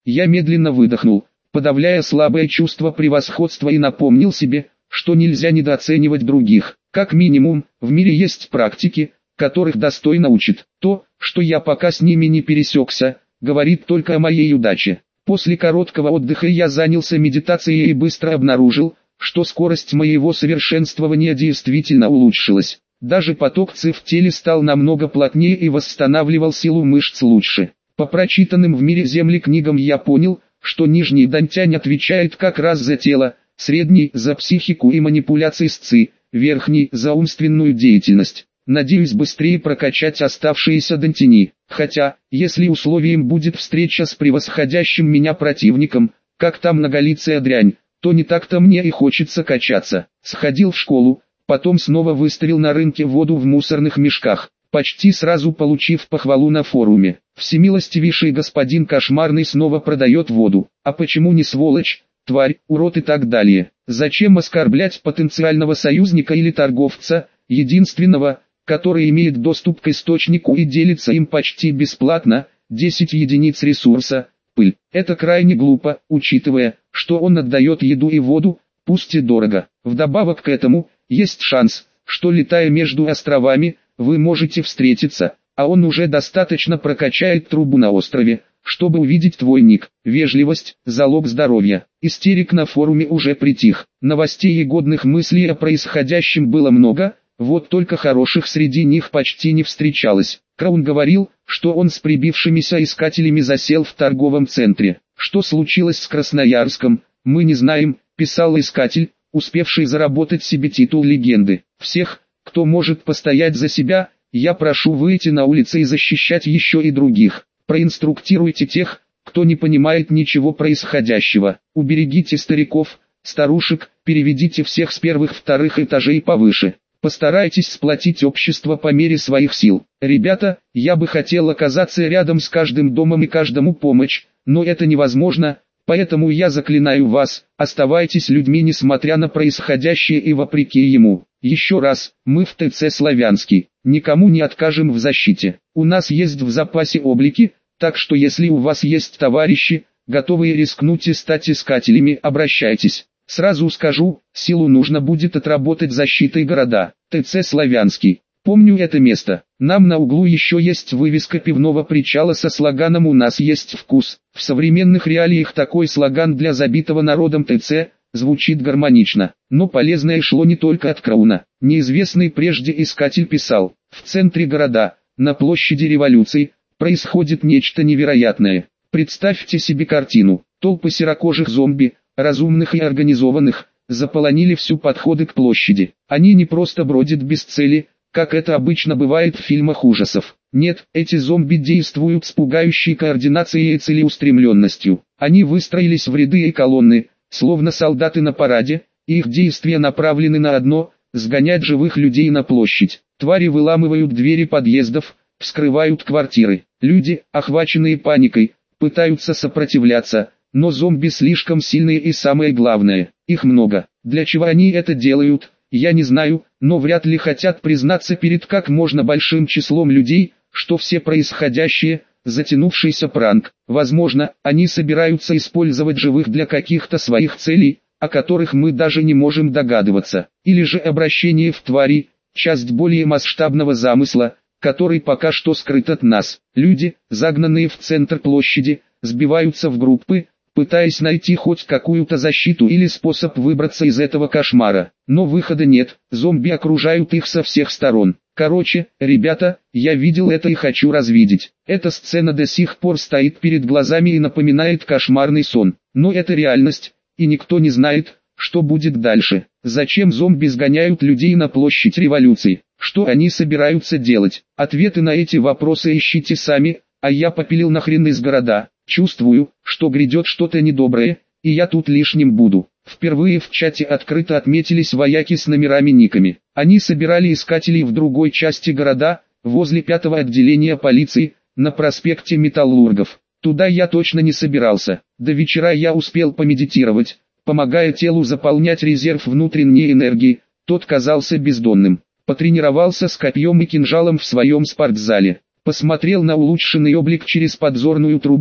Я медленно выдохнул, подавляя слабое чувство превосходства, и напомнил себе, что нельзя недооценивать других. Как минимум, в мире есть практики, которых достойно учат. То, что я пока с ними не пересекся, говорит только о моей удаче. После короткого отдыха я занялся медитацией и быстро обнаружил, что скорость моего совершенствования действительно улучшилась. Даже поток ци в теле стал намного плотнее и восстанавливал силу мышц лучше. По прочитанным в мире Земли книгам я понял, что нижний дантянь отвечает как раз за тело, средний – за психику и манипуляции с ци, верхний – за умственную деятельность. Надеюсь быстрее прокачать оставшиеся дантяни. Хотя, если условием будет встреча с превосходящим меня противником, как та многолицая дрянь, то не так-то мне и хочется качаться. Сходил в школу, потом снова выставил на рынке воду в мусорных мешках, почти сразу получив похвалу на форуме. Всемилостивейший господин Кошмарный снова продает воду. А почему не сволочь, тварь, урод и так далее? Зачем оскорблять потенциального союзника или торговца, единственного, который имеет доступ к источнику и делится им почти бесплатно, 10 единиц ресурса, пыль. Это крайне глупо, учитывая, что он отдает еду и воду, пусть и дорого. Вдобавок к этому, есть шанс, что летая между островами, вы можете встретиться, а он уже достаточно прокачает трубу на острове, чтобы увидеть твой ник. Вежливость – залог здоровья. Истерик на форуме уже притих. Новостей и годных мыслей о происходящем было много, вот только хороших среди них почти не встречалось. Краун говорил, что он с прибившимися искателями засел в торговом центре. Что случилось с Красноярском, мы не знаем, писал искатель, успевший заработать себе титул легенды. Всех, кто может постоять за себя, я прошу выйти на улицы и защищать еще и других. Проинструктируйте тех, кто не понимает ничего происходящего. Уберегите стариков, старушек, переведите всех с первых-вторых этажей повыше. Постарайтесь сплотить общество по мере своих сил. Ребята, я бы хотел оказаться рядом с каждым домом и каждому помочь, но это невозможно, поэтому я заклинаю вас, оставайтесь людьми несмотря на происходящее и вопреки ему. Еще раз, мы в ТЦ Славянский, никому не откажем в защите. У нас есть в запасе облики, так что если у вас есть товарищи, готовые рискнуть и стать искателями, обращайтесь. Сразу скажу, силу нужно будет отработать защитой города. ТЦ Славянский. Помню это место. Нам на углу еще есть вывеска пивного причала со слоганом «У нас есть вкус». В современных реалиях такой слоган для забитого народом ТЦ звучит гармонично. Но полезное шло не только от Крауна. Неизвестный прежде искатель писал: в центре города, на площади революции, происходит нечто невероятное. Представьте себе картину. Толпы серокожих зомби, разумных и организованных, заполонили всю подходы к площади. Они не просто бродят без цели, как это обычно бывает в фильмах ужасов. Нет, эти зомби действуют с пугающей координацией и целеустремленностью. Они выстроились в ряды и колонны, словно солдаты на параде, и их действия направлены на одно – сгонять живых людей на площадь. Твари выламывают двери подъездов, вскрывают квартиры. Люди, охваченные паникой, пытаются сопротивляться, но зомби слишком сильные и самое главное, их много. Для чего они это делают, я не знаю, но вряд ли хотят признаться перед как можно большим числом людей, что все происходящее – затянувшийся пранк. Возможно, они собираются использовать живых для каких-то своих целей, о которых мы даже не можем догадываться. Или же обращение в твари – часть более масштабного замысла, который пока что скрыт от нас. Люди, загнанные в центр площади, сбиваются в группы, пытаясь найти хоть какую-то защиту или способ выбраться из этого кошмара. Но выхода нет, зомби окружают их со всех сторон. Короче, ребята, я видел это и хочу развидеть. Эта сцена до сих пор стоит перед глазами и напоминает кошмарный сон. Но это реальность, и никто не знает, что будет дальше. Зачем зомби сгоняют людей на площадь революции? Что они собираются делать? Ответы на эти вопросы ищите сами, а я попилил нахрен из города. Чувствую, что грядет что-то недоброе, и я тут лишним буду. Впервые в чате открыто отметились вояки с номерами-никами. Они собирали искателей в другой части города, возле 5-го отделения полиции, на проспекте Металлургов. Туда я точно не собирался. До вечера я успел помедитировать, помогая телу заполнять резерв внутренней энергии, тот казался бездонным. Потренировался с копьем и кинжалом в своем спортзале. Посмотрел на улучшенный облик через подзорную трубу,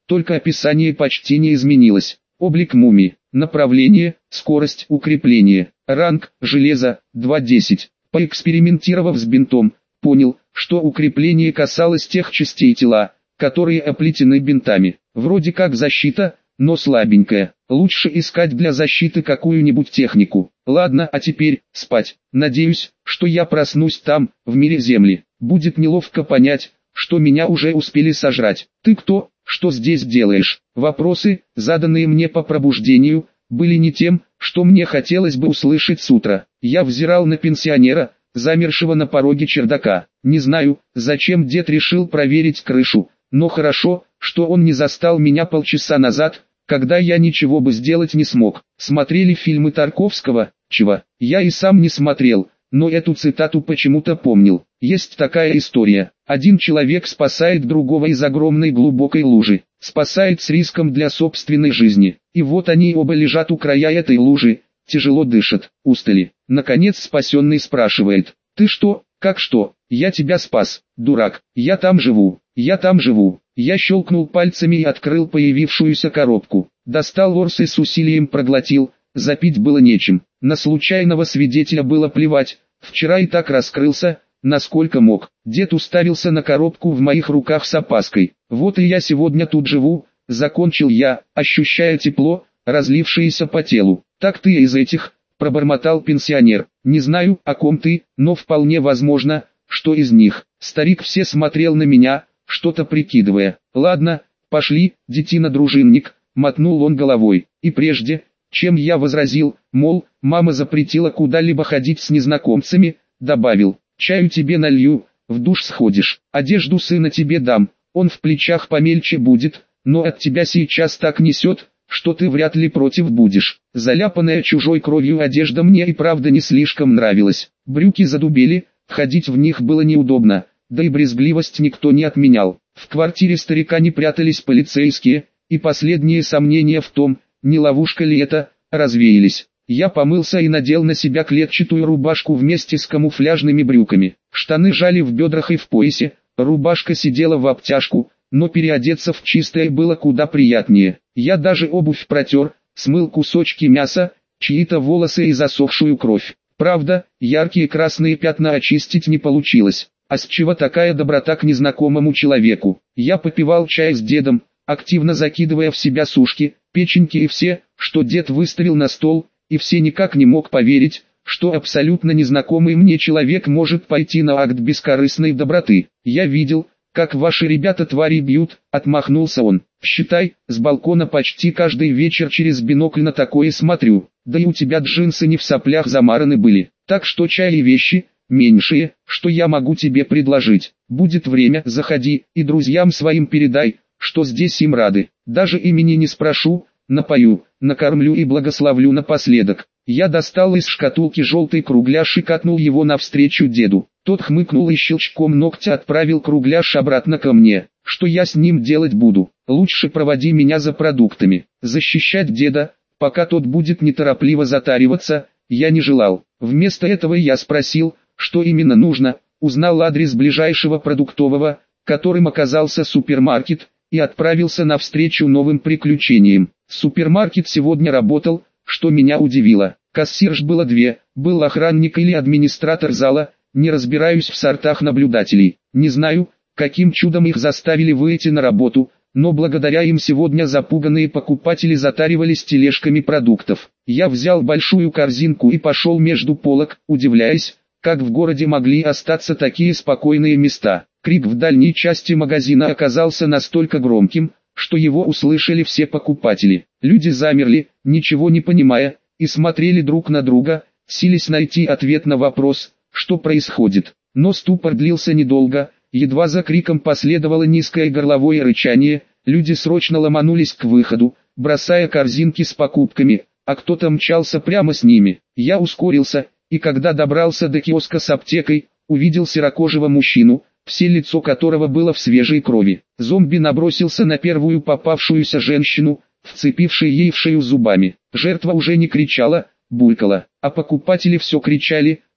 только описание почти не изменилось. Облик мумии, направление, скорость укрепления, ранг, железо, 2.10. Поэкспериментировав с бинтом, понял, что укрепление касалось тех частей тела, которые оплетены бинтами. Вроде как защита, но слабенькая. Лучше искать для защиты какую-нибудь технику. Ладно, а теперь спать. Надеюсь, что я проснусь там, в мире Земли. Будет неловко понять, что меня уже успели сожрать. Ты кто? Что здесь делаешь? Вопросы, заданные мне по пробуждению, были не тем, что мне хотелось бы услышать с утра. Я взирал на пенсионера, замершего на пороге чердака. Не знаю, зачем дед решил проверить крышу, но хорошо, что он не застал меня полчаса назад, когда я ничего бы сделать не смог. Смотрели фильмы Тарковского? Чего? Я и сам не смотрел, но эту цитату почему-то помнил. Есть такая история. Один человек спасает другого из огромной глубокой лужи. Спасает с риском для собственной жизни. И вот они оба лежат у края этой лужи, тяжело дышат, устали. Наконец спасенный спрашивает: «Ты что, как что? Я тебя спас, дурак. Я там живу, я там живу». Я щелкнул пальцами и открыл появившуюся коробку. Достал орс и с усилием проглотил, запить было нечем. На случайного свидетеля было плевать, вчера и так раскрылся, насколько мог. Дед уставился на коробку в моих руках с опаской. Вот и я сегодня тут живу, закончил я, ощущая тепло, разлившееся по телу. Так ты из этих, пробормотал пенсионер. Не знаю, о ком ты, но вполне возможно, что из них. Старик все смотрел на меня, что-то прикидывая. Ладно, пошли, детина-дружинник, мотнул он головой. И прежде, чем я возразил, мол, мама запретила куда-либо ходить с незнакомцами, добавил: чаю тебе налью, в душ сходишь, одежду сына тебе дам, он в плечах помельче будет, но от тебя сейчас так несет, что ты вряд ли против будешь. Заляпанная чужой кровью одежда мне и правда не слишком нравилась. Брюки задубели, ходить в них было неудобно, да и брезгливость никто не отменял. В квартире старика не прятались полицейские, и последние сомнения в том, не ловушка ли это, развеялись. Я помылся и надел на себя клетчатую рубашку вместе с камуфляжными брюками. Штаны жали в бедрах и в поясе, рубашка сидела в обтяжку, но переодеться в чистое было куда приятнее. Я даже обувь протер, смыл кусочки мяса, чьи-то волосы и засохшую кровь. Правда, яркие красные пятна очистить не получилось. А с чего такая доброта к незнакомому человеку? Я попивал чай с дедом, активно закидывая в себя сушки, печеньки и все, что дед выставил на стол, и все никак не мог поверить, что абсолютно незнакомый мне человек может пойти на акт бескорыстной доброты. Я видел, как ваши ребята твари бьют, отмахнулся он. Считай, с балкона почти каждый вечер через бинокль на такое смотрю. Да и у тебя джинсы не в соплях замараны были. Так что чай и вещи, меньшие, что я могу тебе предложить. Будет время, заходи, и друзьям своим передай, что здесь им рады. Даже имени не спрошу, напою, накормлю и благословлю напоследок. Я достал из шкатулки желтый кругляш и катнул его навстречу деду. Тот хмыкнул и щелчком ногтя отправил кругляш обратно ко мне. Что я с ним делать буду? Лучше проводи меня за продуктами. Защищать деда, пока тот будет неторопливо затариваться, я не желал. Вместо этого я спросил, что именно нужно, узнал адрес ближайшего продуктового, которым оказался супермаркет, и отправился навстречу новым приключениям. Супермаркет сегодня работал, что меня удивило. Кассирш было две, был охранник или администратор зала, не разбираюсь в сортах наблюдателей. Не знаю, каким чудом их заставили выйти на работу, но благодаря им сегодня запуганные покупатели затаривались тележками продуктов. Я взял большую корзинку и пошел между полок, удивляясь, как в городе могли остаться такие спокойные места. Крик в дальней части магазина оказался настолько громким, что его услышали все покупатели. Люди замерли, ничего не понимая, и смотрели друг на друга, силясь найти ответ на вопрос, что происходит. Но ступор длился недолго, едва за криком последовало низкое горловое рычание, люди срочно ломанулись к выходу, бросая корзинки с покупками, а кто-то мчался прямо с ними. Я ускорился, и когда добрался до киоска с аптекой, увидел серокожего мужчину, все лицо которого было в свежей крови. Зомби набросился на первую попавшуюся женщину, вцепившей ей в шею зубами. Жертва уже не кричала, булькала, а покупатели все кричали,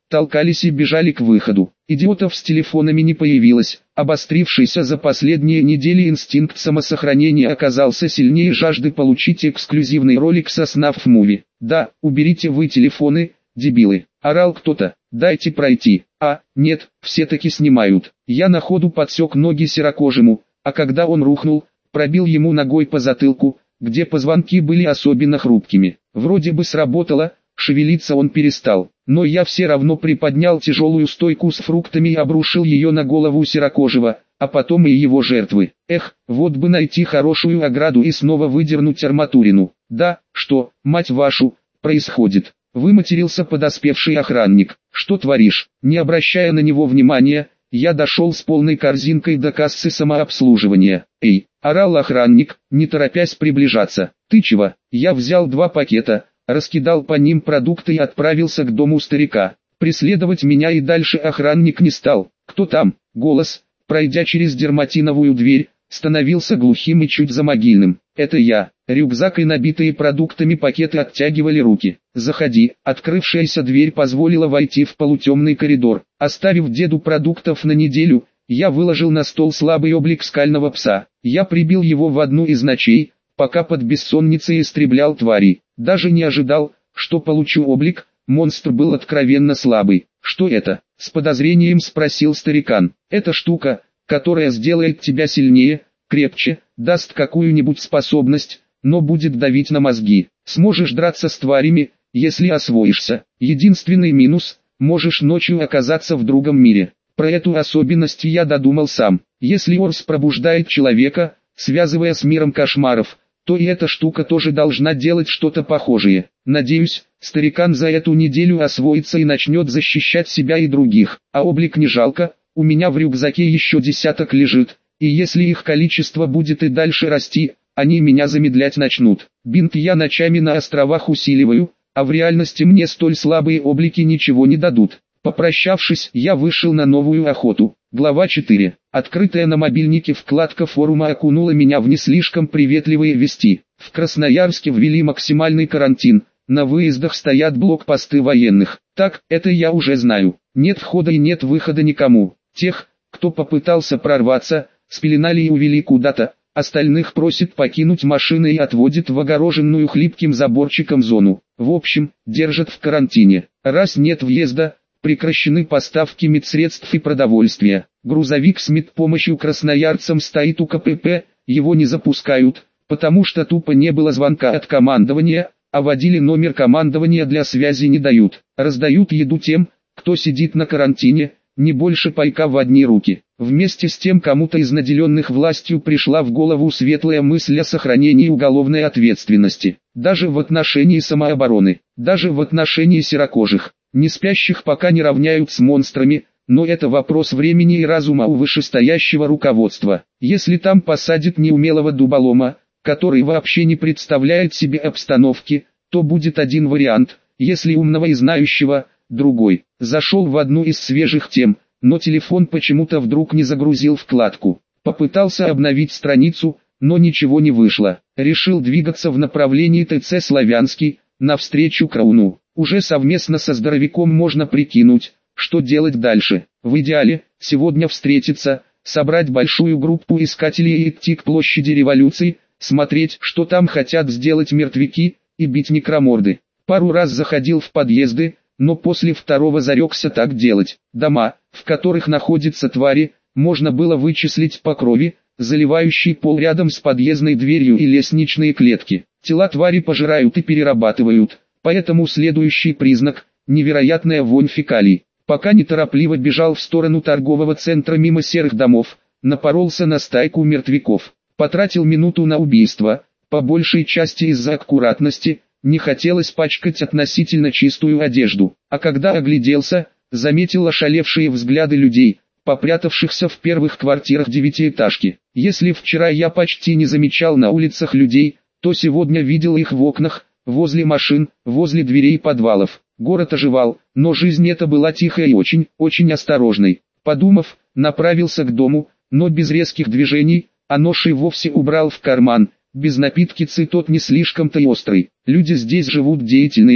толкались и бежали к выходу. Идиотов с телефонами не появилось. Обострившийся за последние недели инстинкт самосохранения оказался сильнее жажды получить эксклюзивный ролик со Snuff Movie. «Да, уберите вы телефоны, дебилы!» – орал кто-то. «Дайте пройти!» Нет, все-таки снимают. Я на ходу подсек ноги серокожему, а когда он рухнул, пробил ему ногой по затылку, где позвонки были особенно хрупкими. Вроде бы сработало, шевелиться он перестал, но я все равно приподнял тяжелую стойку с фруктами и обрушил ее на голову серокожего, а потом и его жертвы. Вот бы найти хорошую ограду и снова выдернуть арматурину. Да, что, мать вашу, происходит? Выматерился подоспевший охранник. «Что творишь?» Не обращая на него внимания, я дошел с полной корзинкой до кассы самообслуживания. «Эй!» – орал охранник, не торопясь приближаться. «Ты чего?» Я взял 2 пакета, раскидал по ним продукты и отправился к дому старика. Преследовать меня и дальше охранник не стал. «Кто там?» Голос, пройдя через дерматиновую дверь, становился глухим и чуть замогильным. «Это я». Рюкзак и набитые продуктами пакеты оттягивали руки. «Заходи». Открывшаяся дверь позволила войти в полутемный коридор. Оставив деду продуктов на неделю, я выложил на стол слабый облик скального пса. Я прибил его в одну из ночей, пока под бессонницей истреблял тварей. Даже не ожидал, что получу облик, монстр был откровенно слабый. «Что это?» – с подозрением спросил старикан. «Это штука, которая сделает тебя сильнее, крепче, даст какую-нибудь способность, но будет давить на мозги. Сможешь драться с тварями, если освоишься. Единственный минус – можешь ночью оказаться в другом мире. Про эту особенность я додумал сам. Если Орс пробуждает человека, связывая с миром кошмаров, то и эта штука тоже должна делать что-то похожее. Надеюсь, старикан за эту неделю освоится и начнет защищать себя и других. А облик не жалко, у меня в рюкзаке еще 10 лежит, и если их количество будет и дальше расти, они меня замедлять начнут. Бинт я ночами на островах усиливаю, а в реальности мне столь слабые облики ничего не дадут. Попрощавшись, я вышел на новую охоту. Глава 4. Открытая на мобильнике вкладка форума окунула меня в не слишком приветливые вести. В Красноярске ввели максимальный карантин, на выездах стоят блокпосты военных. Так, это я уже знаю. Нет входа и нет выхода никому. Тех, кто попытался прорваться, спеленали и увели куда-то. Остальных просит покинуть машины и отводит в огороженную хлипким заборчиком зону. В общем, держат в карантине. Раз нет въезда, прекращены поставки медсредств и продовольствия. Грузовик с медпомощью красноярцам стоит у КПП, его не запускают, потому что тупо не было звонка от командования, а водили номер командования для связи не дают. Раздают еду тем, кто сидит на карантине, не больше пайка в одни руки. Вместе с тем кому-то из наделенных властью пришла в голову светлая мысль о сохранении уголовной ответственности. Даже в отношении самообороны, даже в отношении серокожих. Не спящих пока не равняют с монстрами, но это вопрос времени и разума у вышестоящего руководства. Если там посадят неумелого дуболома, который вообще не представляет себе обстановки, то будет один вариант, если умного и знающего – другой. Зашел в одну из свежих тем, но телефон почему-то вдруг не загрузил вкладку. Попытался обновить страницу, но ничего не вышло. Решил двигаться в направлении ТЦ «Славянский», навстречу Крауну. Уже совместно со здоровяком можно прикинуть, что делать дальше. В идеале, сегодня встретиться, собрать большую группу искателей и идти к площади революции, смотреть, что там хотят сделать мертвяки, и бить некроморды. Пару раз заходил в подъезды, но после второго зарекся так делать. Дома, в которых находятся твари, можно было вычислить по крови, заливающей пол рядом с подъездной дверью и лестничные клетки. Тела твари пожирают и перерабатывают, поэтому следующий признак – невероятная вонь фекалий. Пока неторопливо бежал в сторону торгового центра мимо серых домов, напоролся на стайку мертвяков. Потратил минуту на убийство, по большей части из-за аккуратности, не хотелось пачкать относительно чистую одежду. А когда огляделся, заметил ошалевшие взгляды людей, попрятавшихся в первых квартирах девятиэтажки. Если вчера я почти не замечал на улицах людей, то сегодня видел их в окнах, возле машин, возле дверей подвалов. Город оживал, но жизнь эта была тихой и очень осторожной. Подумав, направился к дому, но без резких движений, а нож и вовсе убрал в карман. Без напитки тот не слишком-то и острый. Люди здесь живут деятельные,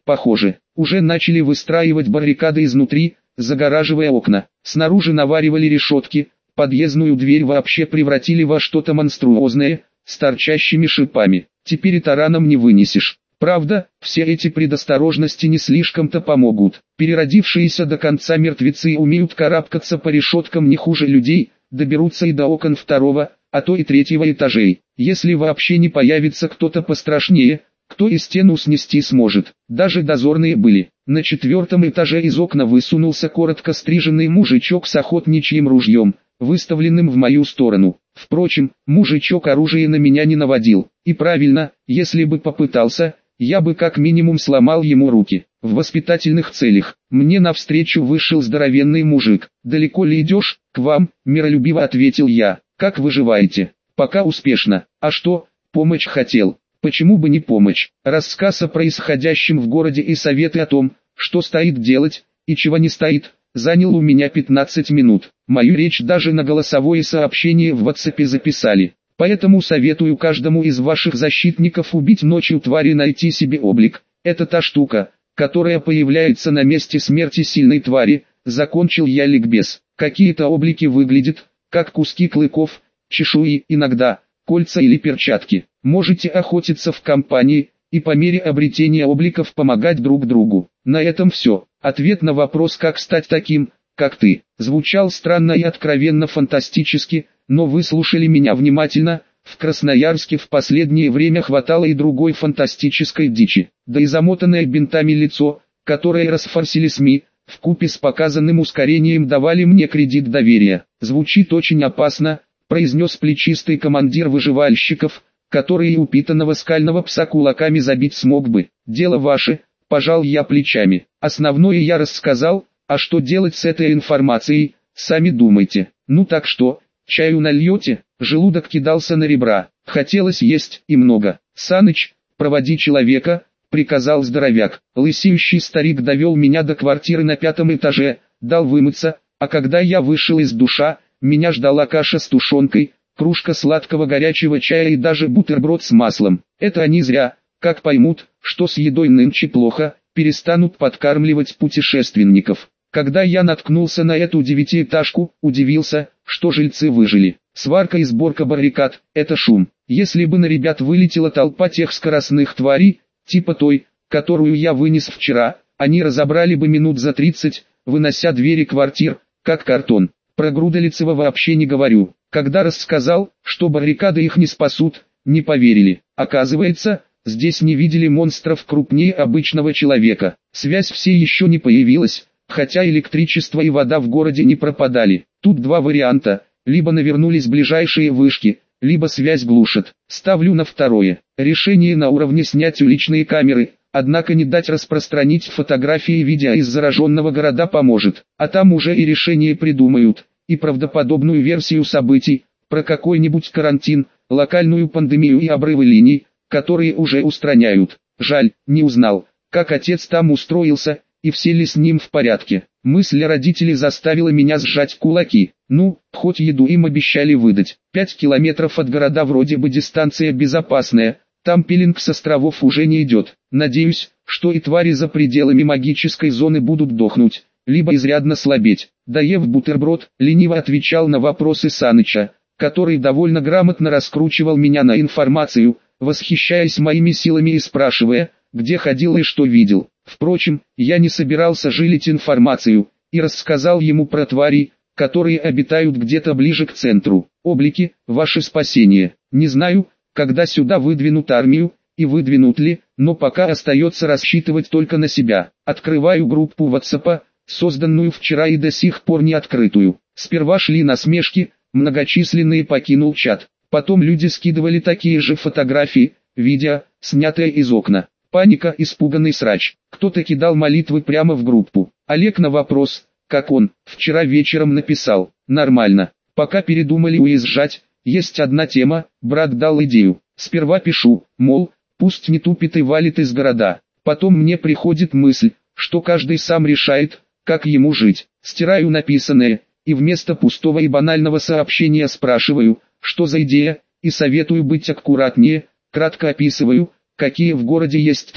Похоже, уже начали выстраивать баррикады изнутри, загораживая окна. Снаружи наваривали решетки, подъездную дверь вообще превратили во что-то монструозное, с торчащими шипами. Теперь и тараном не вынесешь. Правда, все эти предосторожности не слишком-то помогут. Переродившиеся до конца мертвецы умеют карабкаться по решеткам не хуже людей, доберутся и до окон второго, а то и третьего этажей. Если вообще не появится кто-то пострашнее, кто и стену снести сможет. Даже дозорные были. На 4-м этаже из окна высунулся коротко стриженный мужичок с охотничьим ружьем, выставленным в мою сторону. Впрочем, мужичок оружие на меня не наводил. И правильно, если бы попытался, я бы как минимум сломал ему руки. В воспитательных целях. Мне навстречу вышел здоровенный мужик. «Далеко ли идешь?» «К вам», — миролюбиво ответил я. «Как выживаете?» «Пока успешно. А что, помощь хотел?» «Почему бы не помочь?» Рассказ о происходящем в городе и советы о том, что стоит делать, и чего не стоит, занял у меня 15 минут. Мою речь даже на голосовое сообщение в WhatsApp записали. Поэтому советую каждому из ваших защитников убить ночью твари и найти себе облик. Это та штука, которая появляется на месте смерти сильной твари. Закончил я ликбез. Какие-то облики выглядят, как куски клыков, чешуи, иногда кольца или перчатки. Можете охотиться в компании, и по мере обретения обликов помогать друг другу. На этом все. Ответ на вопрос, как стать таким, как ты, звучал странно и откровенно фантастически, но вы слушали меня внимательно. В Красноярске в последнее время хватало и другой фантастической дичи. Да и замотанное бинтами лицо, которое расфорсили СМИ, вкупе с показанным ускорением давали мне кредит доверия. Звучит очень опасно, произнес плечистый командир выживальщиков, который и упитанного скального пса кулаками забить смог бы. Дело ваше, пожал я плечами. Основное я рассказал, а что делать с этой информацией, сами думайте. Ну так что, чаю нальете? Желудок кидался на ребра, хотелось есть и много. Саныч, проводи человека, приказал здоровяк. Лысеющий старик довел меня до квартиры на 5-м этаже, дал вымыться, а когда я вышел из душа, меня ждала каша с тушенкой, кружка сладкого горячего чая и даже бутерброд с маслом. Это они зря, как поймут, что с едой нынче плохо, перестанут подкармливать путешественников. Когда я наткнулся на эту 9-этажку, удивился, что жильцы выжили. Сварка и сборка баррикад – это шум. Если бы на ребят вылетела толпа тех скоростных тварей, типа той, которую я вынес вчера, они разобрали бы минут за 30, вынося двери квартир, как картон. Про Грудолицева вообще не говорю. Когда рассказал, что баррикады их не спасут, не поверили. Оказывается, здесь не видели монстров крупнее обычного человека. Связь все еще не появилась, хотя электричество и вода в городе не пропадали. Тут два варианта: либо навернулись ближайшие вышки, либо связь глушат. Ставлю на второе. Решение на уровне снять уличные камеры, однако не дать распространить фотографии и видео из зараженного города поможет. А там уже и решение придумают, и правдоподобную версию событий, про какой-нибудь карантин, локальную пандемию и обрывы линий, которые уже устраняют. Жаль, не узнал, как отец там устроился, и все ли с ним в порядке. Мысль о родителей заставила меня сжать кулаки. Ну, хоть еду им обещали выдать. 5 километров от города вроде бы дистанция безопасная, там пилинг с островов уже не идет. Надеюсь, что и твари за пределами магической зоны будут дохнуть, либо изрядно слабеть. Доев бутерброд, лениво отвечал на вопросы Саныча, который довольно грамотно раскручивал меня на информацию, восхищаясь моими силами и спрашивая, где ходил и что видел. Впрочем, я не собирался жилить информацию, и рассказал ему про твари, которые обитают где-то ближе к центру. Облики – ваше спасение. Не знаю, когда сюда выдвинут армию, и выдвинут ли, но пока остается рассчитывать только на себя. Открываю группу WhatsApp, созданную вчера и до сих пор не открытую. Сперва шли насмешки, многочисленные покинул чат. Потом люди скидывали такие же фотографии, видео, снятые из окна. Паника, испуганный срач. Кто-то кидал молитвы прямо в группу. Олег на вопрос, как он, вчера вечером написал: нормально, пока передумали уезжать, есть одна тема, брат дал идею. Сперва пишу, мол, пусть не тупит и валит из города. Потом мне приходит мысль, что каждый сам решает, как ему жить. Стираю написанное, и вместо пустого и банального сообщения спрашиваю, что за идея, и советую быть аккуратнее, кратко описываю, какие в городе есть твари.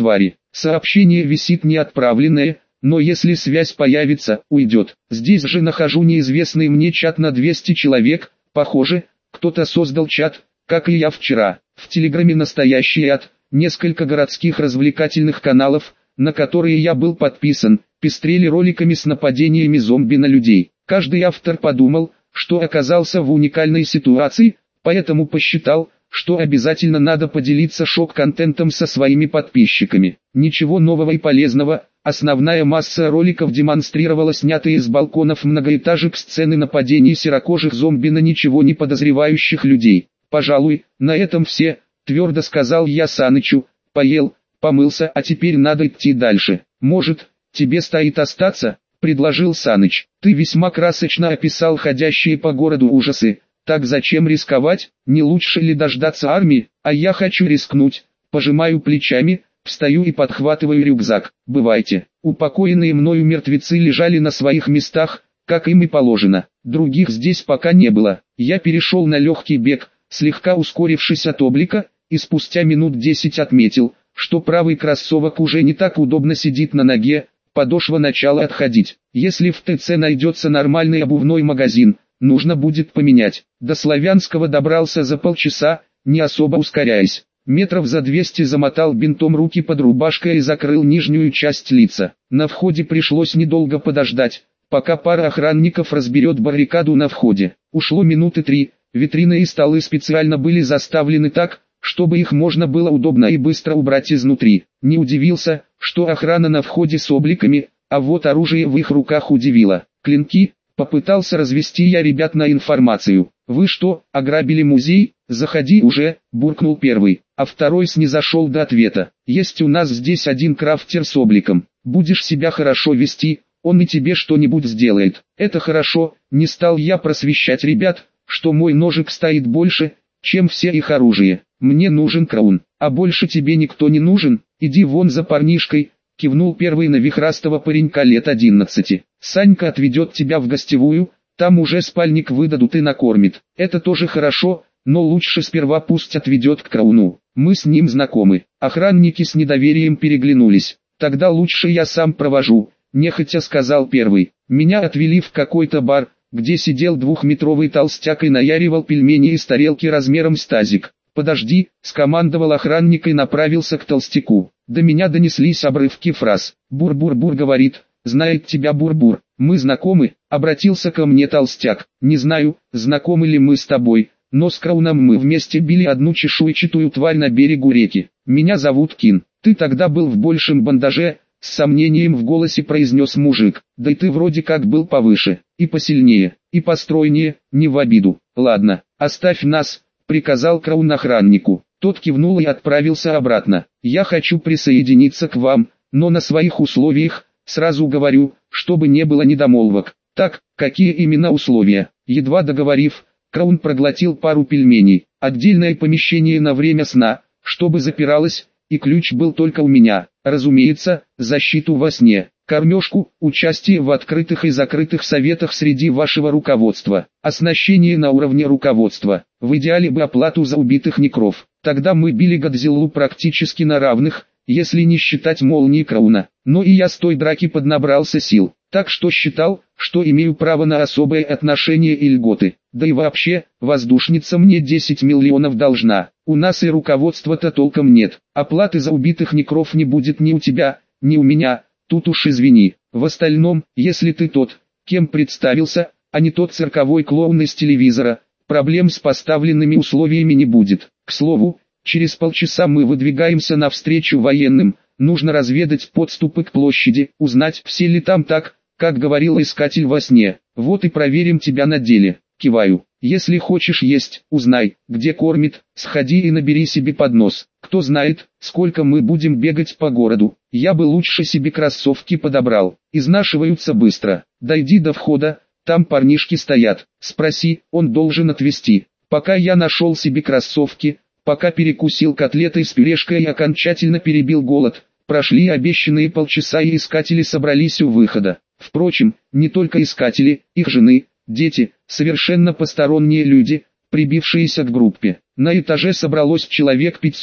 Сообщение висит неотправленное, но если связь появится, уйдет. Здесь же нахожу неизвестный мне чат на 200 человек, похоже, кто-то создал чат, как и я вчера. В Телеграме настоящий ад, несколько городских развлекательных каналов, на которые я был подписан, пестрели роликами с нападениями зомби на людей. Каждый автор подумал, что оказался в уникальной ситуации, поэтому посчитал, что обязательно надо поделиться шок-контентом со своими подписчиками. Ничего нового и полезного, основная масса роликов демонстрировала снятые с балконов многоэтажек сцены нападений серокожих зомби на ничего не подозревающих людей. «Пожалуй, на этом все», — твердо сказал я Санычу, «поел, помылся, а теперь надо идти дальше. Может, тебе стоит остаться?» — предложил Саныч. «Ты весьма красочно описал ходящие по городу ужасы. Так зачем рисковать, не лучше ли дождаться армии? А я хочу рискнуть». Пожимаю плечами, встаю и подхватываю рюкзак. «Бывайте». Упокоенные мною мертвецы лежали на своих местах, как им и положено. Других здесь пока не было. Я перешел на легкий бег, слегка ускорившись от облика, и спустя минут 10 отметил, что правый кроссовок уже не так удобно сидит на ноге, подошва начала отходить. Если в ТЦ найдется нормальный обувной магазин, нужно будет поменять. До Славянского добрался за полчаса, не особо ускоряясь. Метров за 200 замотал бинтом руки под рубашкой и закрыл нижнюю часть лица. На входе пришлось недолго подождать, пока пара охранников разберет баррикаду на входе. Ушло минуты 3, витрины и столы специально были заставлены так, чтобы их можно было удобно и быстро убрать изнутри. Не удивился, что охрана на входе с обликами, а вот оружие в их руках удивило. «Клинки?» — попытался развести я ребят на информацию. «Вы что, ограбили музей? Заходи уже», — буркнул первый, а второй снизошел до ответа. «Есть у нас здесь один крафтер с обликом. Будешь себя хорошо вести, он и тебе что-нибудь сделает». «Это хорошо», — не стал я просвещать ребят, что мой ножик стоит больше, чем все их оружие. «Мне нужен краун, а больше тебе никто не нужен, иди вон за парнишкой», — кивнул первый на вихрастого паренька лет 11. «Санька отведет тебя в гостевую, там уже спальник выдадут и накормит. Это тоже хорошо, но лучше сперва пусть отведет к крауну. Мы с ним знакомы». Охранники с недоверием переглянулись. «Тогда лучше я сам провожу», — нехотя сказал первый. Меня отвели в какой-то бар, где сидел двухметровый толстяк и наяривал пельмени из тарелки размером с тазик. «Подожди», — скомандовал охранник и направился к толстяку. До меня донеслись обрывки фраз. «Бур-бур-бур говорит, знает тебя Бур-бур. Мы знакомы?» — обратился ко мне толстяк. «Не знаю, знакомы ли мы с тобой, но с крауном мы вместе били одну чешуйчатую тварь на берегу реки. Меня зовут Кин. Ты тогда был в большем бандаже», — с сомнением в голосе произнес мужик. «Да и ты вроде как был повыше, и посильнее, и постройнее, не в обиду. Ладно, оставь нас», — приказал краун охраннику. Тот кивнул и отправился обратно. «Я хочу присоединиться к вам, но на своих условиях, сразу говорю, чтобы не было недомолвок». «Так, какие именно условия?» Едва договорив, краун проглотил пару пельменей. «Отдельное помещение на время сна, чтобы запиралось, и ключ был только у меня. Разумеется, защиту во сне, кормежку, участие в открытых и закрытых советах среди вашего руководства, оснащение на уровне руководства, в идеале бы оплату за убитых некров. Тогда мы били Годзиллу практически на равных, если не считать молнии крауна. Но и я с той драки поднабрался сил, так что считал, что имею право на особое отношение и льготы. Да и вообще, воздушница мне 10 миллионов должна. У нас и руководства-то толком нет. Оплаты за убитых некров не будет ни у тебя, ни у меня. Тут уж извини. В остальном, если ты тот, кем представился, а не тот цирковой клоун из телевизора, проблем с поставленными условиями не будет. К слову, через полчаса мы выдвигаемся навстречу военным. Нужно разведать подступы к площади, узнать, все ли там так, как говорил искатель во сне. Вот и проверим тебя на деле. Киваю. Если хочешь есть, узнай, где кормит, сходи и набери себе поднос. Кто знает, сколько мы будем бегать по городу. Я бы лучше себе кроссовки подобрал. Изнашиваются быстро. Дойди до входа, там парнишки стоят. Спроси, он должен отвезти. Пока я нашел себе кроссовки, пока перекусил котлетой с пюрешкой и окончательно перебил голод, прошли обещанные полчаса и искатели собрались у выхода. Впрочем, не только искатели, их жены, дети, совершенно посторонние люди, прибившиеся к группе. На этаже собралось человек 500,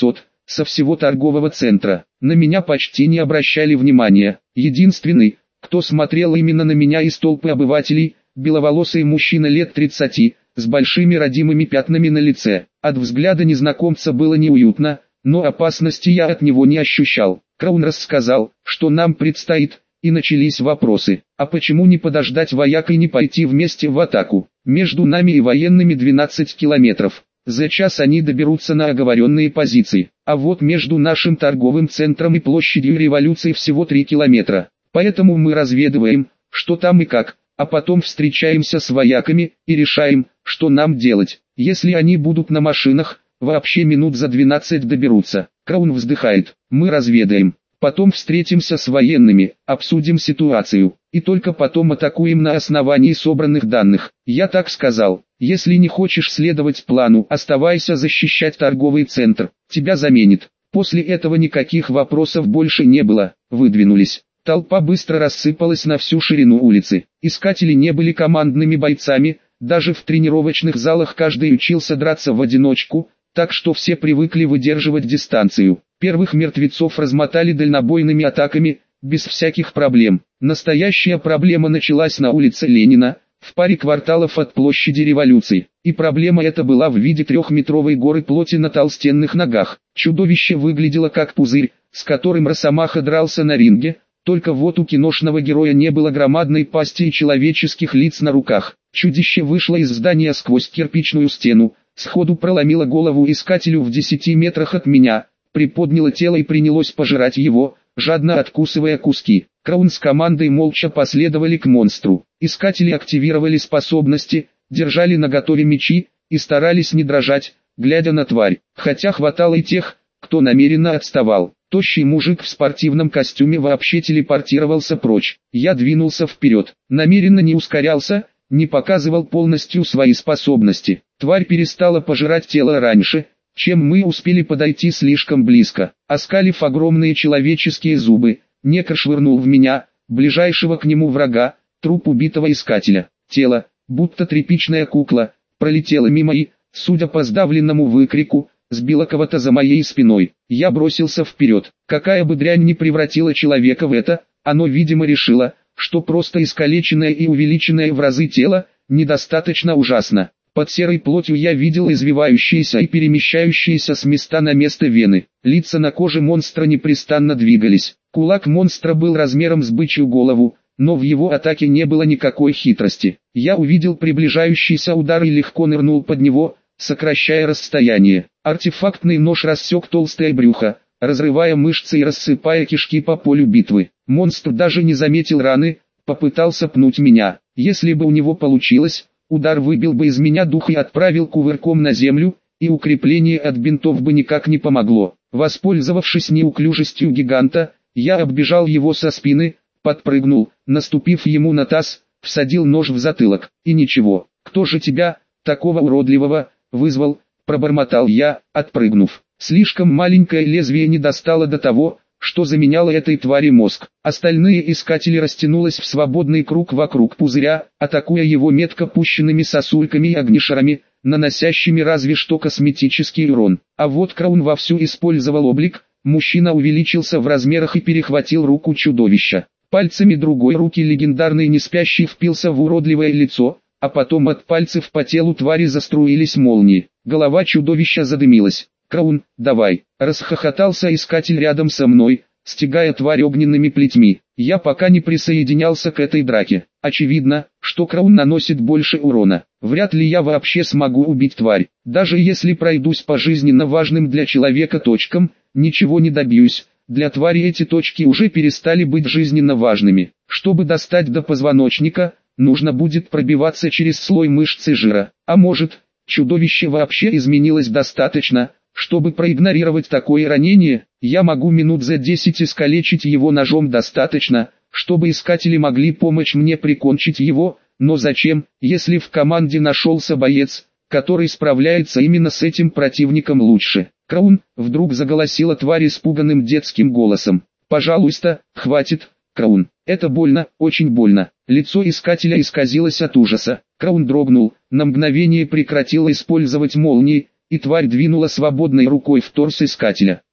со всего торгового центра. На меня почти не обращали внимания. Единственный, кто смотрел именно на меня из толпы обывателей, беловолосый мужчина лет 30, с большими родимыми пятнами на лице. От взгляда незнакомца было неуютно, но опасности я от него не ощущал. Краун рассказал, что нам предстоит, и начались вопросы. А почему не подождать вояк и не пойти вместе в атаку? Между нами и военными 12 километров. За час они доберутся на оговоренные позиции. А вот между нашим торговым центром и площадью революции всего 3 километра. Поэтому мы разведываем, что там и как, а потом встречаемся с вояками и решаем, что нам делать. Если они будут на машинах, вообще минут за 12 доберутся. Краун вздыхает. Мы разведаем. Потом встретимся с военными, обсудим ситуацию, и только потом атакуем на основании собранных данных. Я так сказал. Если не хочешь следовать плану, оставайся защищать торговый центр, тебя заменит. После этого никаких вопросов больше не было, выдвинулись. Толпа быстро рассыпалась на всю ширину улицы. Искатели не были командными бойцами, даже в тренировочных залах каждый учился драться в одиночку, так что все привыкли выдерживать дистанцию. Первых мертвецов размотали дальнобойными атаками, без всяких проблем. Настоящая проблема началась на улице Ленина, в паре кварталов от площади революции. И проблема эта была в виде трехметровой горы плоти на толстенных ногах. Чудовище выглядело как пузырь, с которым Росомаха дрался на ринге, только вот у киношного героя не было громадной пасти и человеческих лиц на руках. Чудище вышло из здания сквозь кирпичную стену, сходу проломило голову искателю в 10 метрах от меня, приподняло тело и принялось пожирать его, жадно откусывая куски. Краун с командой молча последовали к монстру. Искатели активировали способности, держали наготове мечи и старались не дрожать, глядя на тварь, хотя хватало и тех, кто намеренно отставал. Тощий мужик в спортивном костюме вообще телепортировался прочь. Я двинулся вперед, намеренно не ускорялся, не показывал полностью свои способности. Тварь перестала пожирать тело раньше, чем мы успели подойти слишком близко. Оскалив огромные человеческие зубы, некр швырнул в меня, ближайшего к нему врага, труп убитого искателя. Тело, будто тряпичная кукла, пролетело мимо и, судя по сдавленному выкрику, сбило кого-то за моей спиной. Я бросился вперед. Какая бы дрянь ни превратила человека в это, оно видимо решило, что просто искалеченное и увеличенное в разы тело, недостаточно ужасно. Под серой плотью я видел извивающиеся и перемещающиеся с места на место вены. Лица на коже монстра непрестанно двигались. Кулак монстра был размером с бычью голову, но в его атаке не было никакой хитрости. Я увидел приближающийся удар и легко нырнул под него, сокращая расстояние. Артефактный нож рассек толстое брюхо, разрывая мышцы и рассыпая кишки по полю битвы. Монстр даже не заметил раны, попытался пнуть меня. Если бы у него получилось, удар выбил бы из меня дух и отправил кувырком на землю, и укрепление от бинтов бы никак не помогло. Воспользовавшись неуклюжестью гиганта, я оббежал его со спины, подпрыгнул, наступив ему на таз, всадил нож в затылок. И ничего, кто же тебя, такого уродливого, вызвал, пробормотал я, отпрыгнув. Слишком маленькое лезвие не достало до того, что заменяло этой твари мозг. Остальные искатели растянулось в свободный круг вокруг пузыря, атакуя его метко пущенными сосульками и огнешарами, наносящими разве что косметический урон. А вот Краун вовсю использовал облик, мужчина увеличился в размерах и перехватил руку чудовища. Пальцами другой руки легендарный неспящий впился в уродливое лицо, а потом от пальцев по телу твари заструились молнии. Голова чудовища задымилась. «Краун, давай!» — расхохотался искатель рядом со мной, стягая тварь огненными плетьми. Я пока не присоединялся к этой драке. Очевидно, что Краун наносит больше урона. Вряд ли я вообще смогу убить тварь. Даже если пройдусь по жизненно важным для человека точкам, ничего не добьюсь. Для твари эти точки уже перестали быть жизненно важными. Чтобы достать до позвоночника, нужно будет пробиваться через слой мышц и жира. А может, чудовище вообще изменилось достаточно, чтобы проигнорировать такое ранение. Я могу минут за 10 искалечить его ножом достаточно, чтобы искатели могли помочь мне прикончить его, но зачем, если в команде нашелся боец, который справляется именно с этим противником лучше? «Краун!» — вдруг заголосила тварь испуганным детским голосом. «Пожалуйста, хватит, Краун, это больно, очень больно». Лицо искателя исказилось от ужаса. Краун дрогнул, на мгновение прекратил использовать молнии, и тварь двинула свободной рукой в торс искателя.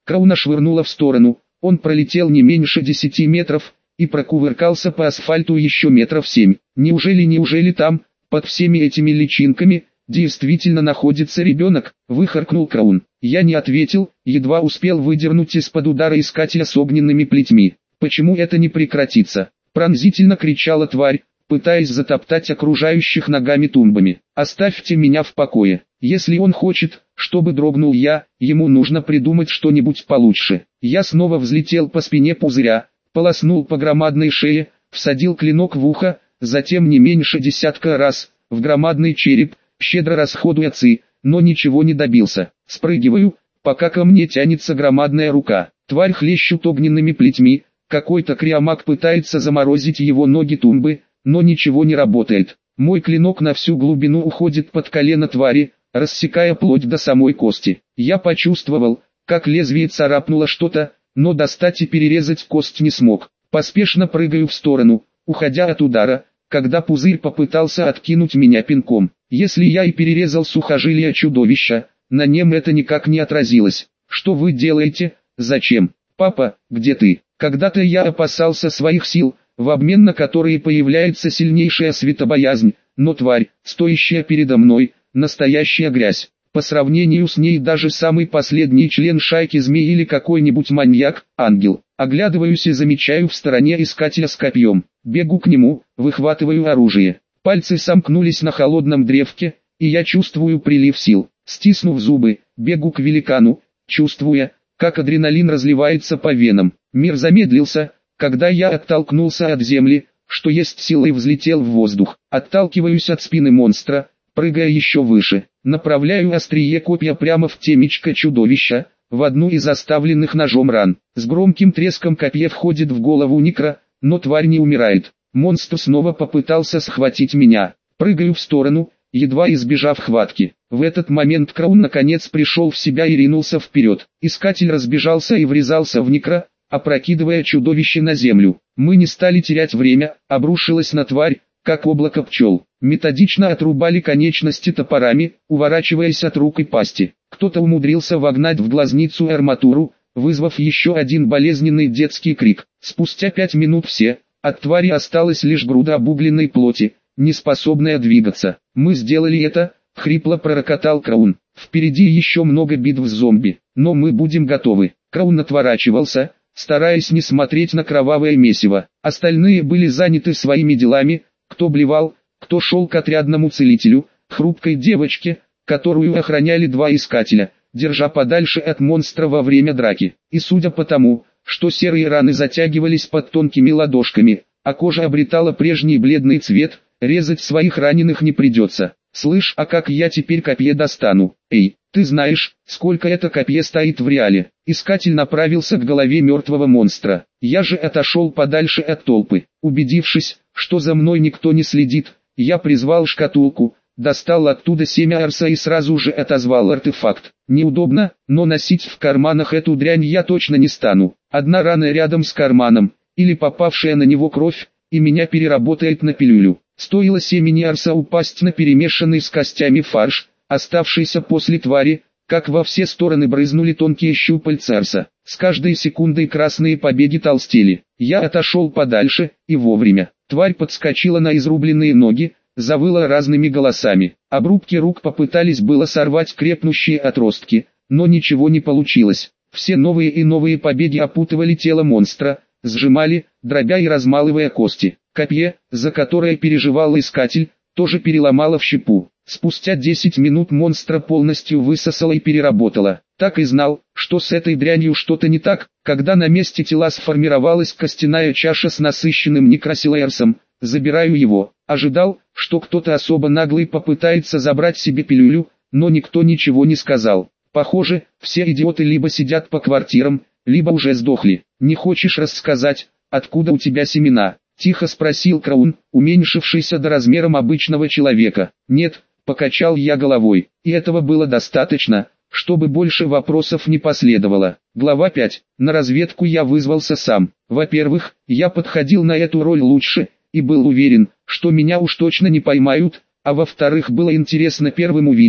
Крауна швырнуло в сторону, он пролетел не меньше 10 метров, и прокувыркался по асфальту еще метров 7. Неужели там, под всеми этими личинками, действительно находится ребенок? Выхаркнул Краун. Я не ответил, едва успел выдернуть из-под удара искателя с огненными плетьми. Почему это не прекратится? Пронзительно кричала тварь, пытаясь затоптать окружающих ногами тумбами. Оставьте меня в покое. Если он хочет, чтобы дрогнул я, ему нужно придумать что-нибудь получше. Я снова взлетел по спине пузыря, полоснул по громадной шее, всадил клинок в ухо, затем не меньше десятка раз, в громадный череп, щедро расходуя ци, но ничего не добился. Спрыгиваю, пока ко мне тянется громадная рука. Тварь хлещут огненными плетьми, какой-то криомаг пытается заморозить его ноги тумбы, но ничего не работает. Мой клинок на всю глубину уходит под колено твари, рассекая плоть до самой кости. Я почувствовал, как лезвие царапнуло что-то, но достать и перерезать кость не смог. Поспешно прыгаю в сторону, уходя от удара, когда пузырь попытался откинуть меня пинком. Если я и перерезал сухожилия чудовища, на нем это никак не отразилось. Что вы делаете? Зачем? Папа, где ты? Когда-то я опасался своих сил, в обмен на которые появляется сильнейшая светобоязнь, но тварь, стоящая передо мной, настоящая грязь. По сравнению с ней даже самый последний член шайки змей или какой-нибудь маньяк, ангел. Оглядываюсь и замечаю в стороне искателя с копьем. Бегу к нему, выхватываю оружие. Пальцы сомкнулись на холодном древке, и я чувствую прилив сил. Стиснув зубы, бегу к великану, чувствуя, как адреналин разливается по венам. Мир замедлился, когда я оттолкнулся от земли, что есть силой взлетел в воздух. Отталкиваюсь от спины монстра, прыгая еще выше. Направляю острие копья прямо в темечко чудовища, в одну из оставленных ножом ран. С громким треском копье входит в голову Никра, но тварь не умирает. Монстр снова попытался схватить меня. Прыгаю в сторону, едва избежав хватки. В этот момент Краун наконец пришел в себя и ринулся вперед. Искатель разбежался и врезался в Никра, опрокидывая чудовище на землю. Мы не стали терять время, обрушилась на тварь, как облако пчел. Методично отрубали конечности топорами, уворачиваясь от рук и пасти. Кто-то умудрился вогнать в глазницу арматуру, вызвав еще один болезненный детский крик. Спустя 5 минут все, от твари осталась лишь груда обугленной плоти, не способная двигаться. Мы сделали это, хрипло пророкотал Краун. Впереди еще много битв с зомби, но мы будем готовы. Краун отворачивался, стараясь не смотреть на кровавое месиво. Остальные были заняты своими делами, кто блевал, кто шел к отрядному целителю, хрупкой девочке, которую охраняли 2 искателя, держа подальше от монстра во время драки. И судя по тому, что серые раны затягивались под тонкими ладошками, а кожа обретала прежний бледный цвет, резать своих раненых не придется. Слышь, а как я теперь копье достану? Эй, ты знаешь, сколько это копье стоит в реале? Искатель направился к голове мертвого монстра. Я же отошел подальше от толпы. Убедившись, что за мной никто не следит, я призвал шкатулку, достал оттуда семя арса и сразу же отозвал артефакт. Неудобно, но носить в карманах эту дрянь я точно не стану. Одна рана рядом с карманом, или попавшая на него кровь, и меня переработает на пилюлю. Стоило семени арса упасть на перемешанный с костями фарш, оставшийся после твари, как во все стороны брызнули тонкие щупальца арса. С каждой секундой красные побеги толстели. Я отошел подальше, и вовремя. Тварь подскочила на изрубленные ноги, завыла разными голосами. Обрубки рук попытались было сорвать крепнущие отростки, но ничего не получилось. Все новые и новые побеги опутывали тело монстра, сжимали, дробя и размалывая кости. Копье, за которое переживал искатель, тоже переломало в щепу. Спустя 10 минут монстра полностью высосало и переработало. Так и знал, что с этой дрянью что-то не так, когда на месте тела сформировалась костяная чаша с насыщенным некросилаерсом. Забираю его. Ожидал, что кто-то особо наглый попытается забрать себе пилюлю, но никто ничего не сказал. Похоже, все идиоты либо сидят по квартирам, либо уже сдохли. Не хочешь рассказать, откуда у тебя семена? Тихо спросил Краун, уменьшившийся до размером обычного человека. Нет, покачал я головой, и этого было достаточно, чтобы больше вопросов не последовало. Глава 5. На разведку я вызвался сам. Во-первых, я подходил на эту роль лучше, и был уверен, что меня уж точно не поймают, а во-вторых, было интересно первым увидеть,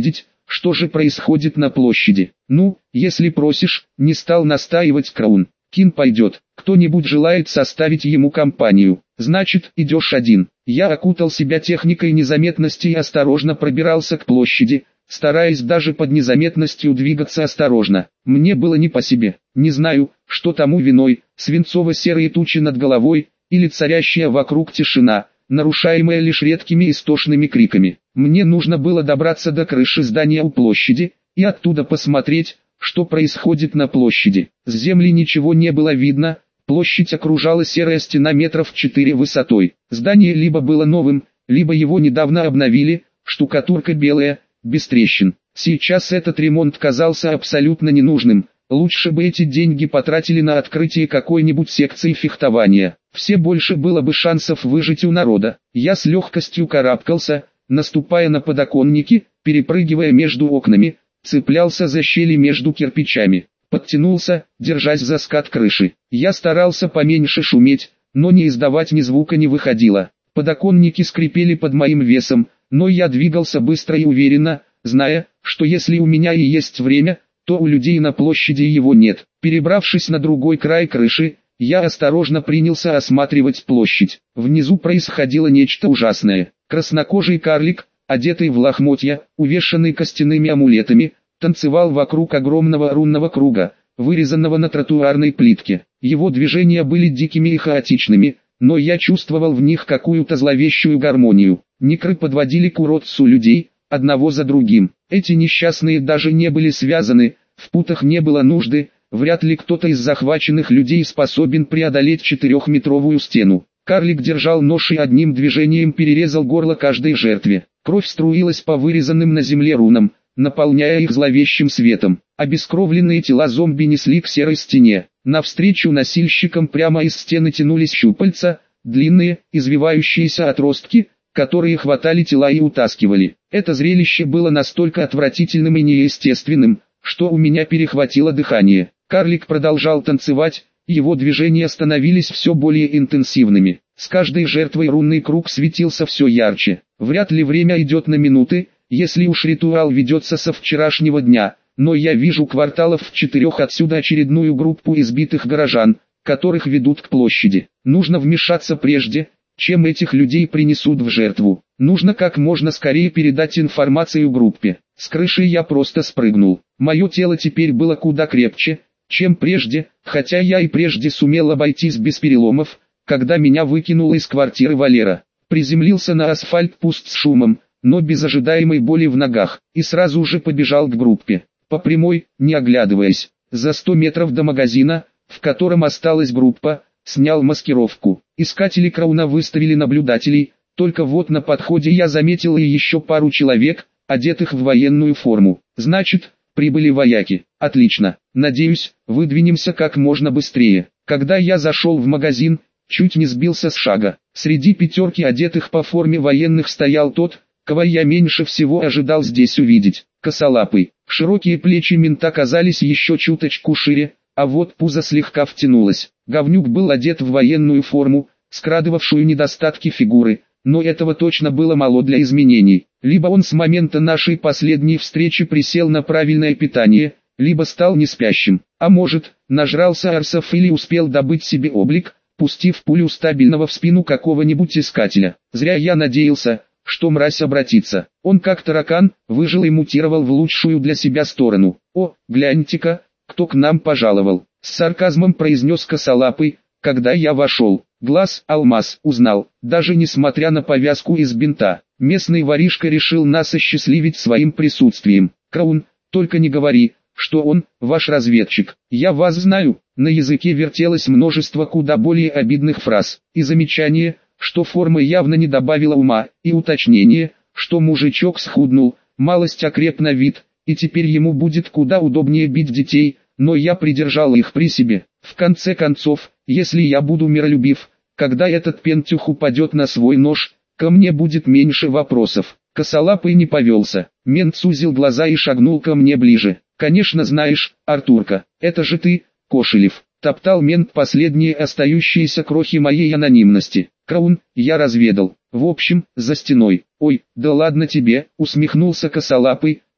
что же происходит на площади. Ну, если просишь, не стал настаивать Краун. Кин пойдет, кто-нибудь желает составить ему компанию. Значит, идешь один. Я окутал себя техникой незаметности и осторожно пробирался к площади, стараясь даже под незаметностью двигаться осторожно. Мне было не по себе. Не знаю, что тому виной, свинцово-серые тучи над головой, или царящая вокруг тишина, нарушаемая лишь редкими истошными криками. Мне нужно было добраться до крыши здания у площади, и оттуда посмотреть, что происходит на площади. С земли ничего не было видно, площадь окружала серая стена метров 4 высотой. Здание либо было новым, либо его недавно обновили, штукатурка белая, без трещин. Сейчас этот ремонт казался абсолютно ненужным, лучше бы эти деньги потратили на открытие какой-нибудь секции фехтования. Все больше было бы шансов выжить у народа. Я с легкостью карабкался, наступая на подоконники, перепрыгивая между окнами, цеплялся за щели между кирпичами, подтянулся, держась за скат крыши. Я старался поменьше шуметь, но не издавать ни звука не выходило. Подоконники скрипели под моим весом, но я двигался быстро и уверенно, зная, что если у меня и есть время, то у людей на площади его нет. Перебравшись на другой край крыши, я осторожно принялся осматривать площадь. Внизу происходило нечто ужасное. Краснокожий карлик, одетый в лохмотья, увешанный костяными амулетами, танцевал вокруг огромного рунного круга, вырезанного на тротуарной плитке. Его движения были дикими и хаотичными, но я чувствовал в них какую-то зловещую гармонию. Некры подводили к уродцу людей, одного за другим. Эти несчастные даже не были связаны, в путах не было нужды, вряд ли кто-то из захваченных людей способен преодолеть 4-метровую стену. Карлик держал нож и одним движением перерезал горло каждой жертве. Кровь струилась по вырезанным на земле рунам, наполняя их зловещим светом. Обескровленные тела зомби несли к серой стене. Навстречу носильщикам прямо из стены тянулись щупальца, длинные, извивающиеся отростки, которые хватали тела и утаскивали. Это зрелище было настолько отвратительным и неестественным, что у меня перехватило дыхание. Карлик продолжал танцевать, его движения становились все более интенсивными. С каждой жертвой рунный круг светился все ярче. Вряд ли время идет на минуты, если уж ритуал ведется со вчерашнего дня, но я вижу кварталов в 4 отсюда очередную группу избитых горожан, которых ведут к площади. Нужно вмешаться прежде, чем этих людей принесут в жертву. Нужно как можно скорее передать информацию группе. С крыши я просто спрыгнул. Мое тело теперь было куда крепче, чем прежде, хотя я и прежде сумел обойтись без переломов, когда меня выкинуло из квартиры Валера. Приземлился на асфальт пуст с шумом, но без ожидаемой боли в ногах, и сразу же побежал к группе. По прямой, не оглядываясь, за 100 метров до магазина, в котором осталась группа, снял маскировку. Искатели Крауна выставили наблюдателей, только вот на подходе я заметил и еще пару человек, одетых в военную форму. Значит, прибыли вояки. Отлично. Надеюсь, выдвинемся как можно быстрее. Когда я зашел в магазин, чуть не сбился с шага. Среди пятерки одетых по форме военных стоял тот, кого я меньше всего ожидал здесь увидеть. Косолапый. Широкие плечи мента казались еще чуточку шире, а вот пузо слегка втянулось. Говнюк был одет в военную форму, скрадывавшую недостатки фигуры, но этого точно было мало для изменений. Либо он с момента нашей последней встречи присел на правильное питание, либо стал неспящим, а может, нажрался арсов или успел добыть себе облик, пустив пулю стабильного в спину какого-нибудь искателя. Зря я надеялся, что мразь обратится. Он как таракан, выжил и мутировал в лучшую для себя сторону. «О, гляньте-ка, кто к нам пожаловал», — с сарказмом произнес Косолапый, когда я вошел. Глаз алмаз узнал, даже несмотря на повязку из бинта. Местный воришка решил нас осчастливить своим присутствием. Краун, только не говори, что он, ваш разведчик. Я вас знаю. На языке вертелось множество куда более обидных фраз. И замечание, что форма явно не добавила ума, и уточнение, что мужичок схуднул, малость окреп на вид, и теперь ему будет куда удобнее бить детей, но я придержал их при себе. В конце концов, если я буду миролюбив, когда этот пентюх упадет на свой нож, ко мне будет меньше вопросов. Косолапый не повелся. Мент сузил глаза и шагнул ко мне ближе. «Конечно знаешь, Артурка, это же ты, Кошелев», — топтал мент последние остающиеся крохи моей анонимности. «Краун, я разведал. В общем, за стеной». «Ой, да ладно тебе», — усмехнулся Косолапый,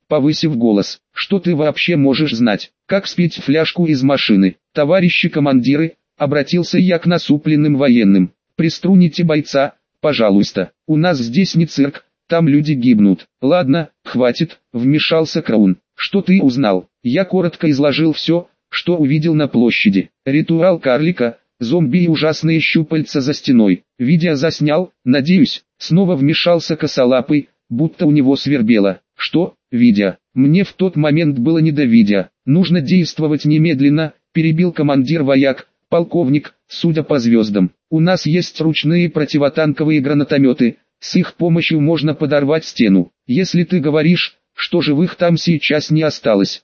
повысив голос. «Что ты вообще можешь знать? Как спеть фляжку из машины?» «Товарищи командиры», обратился я к насупленным военным. «Приструните бойца, пожалуйста. У нас здесь не цирк, там люди гибнут». «Ладно, хватит», вмешался Краун. «Что ты узнал?» Я коротко изложил все, что увидел на площади. Ритуал карлика, зомби и ужасные щупальца за стеной. Видео заснял, надеюсь. Снова вмешался косолапый, будто у него свербело. «Что, видео?» Мне в тот момент было не до видео. «Нужно действовать немедленно», перебил командир вояк, полковник, судя по звездам. «У нас есть ручные противотанковые гранатометы, с их помощью можно подорвать стену. Если ты говоришь, что живых там сейчас не осталось,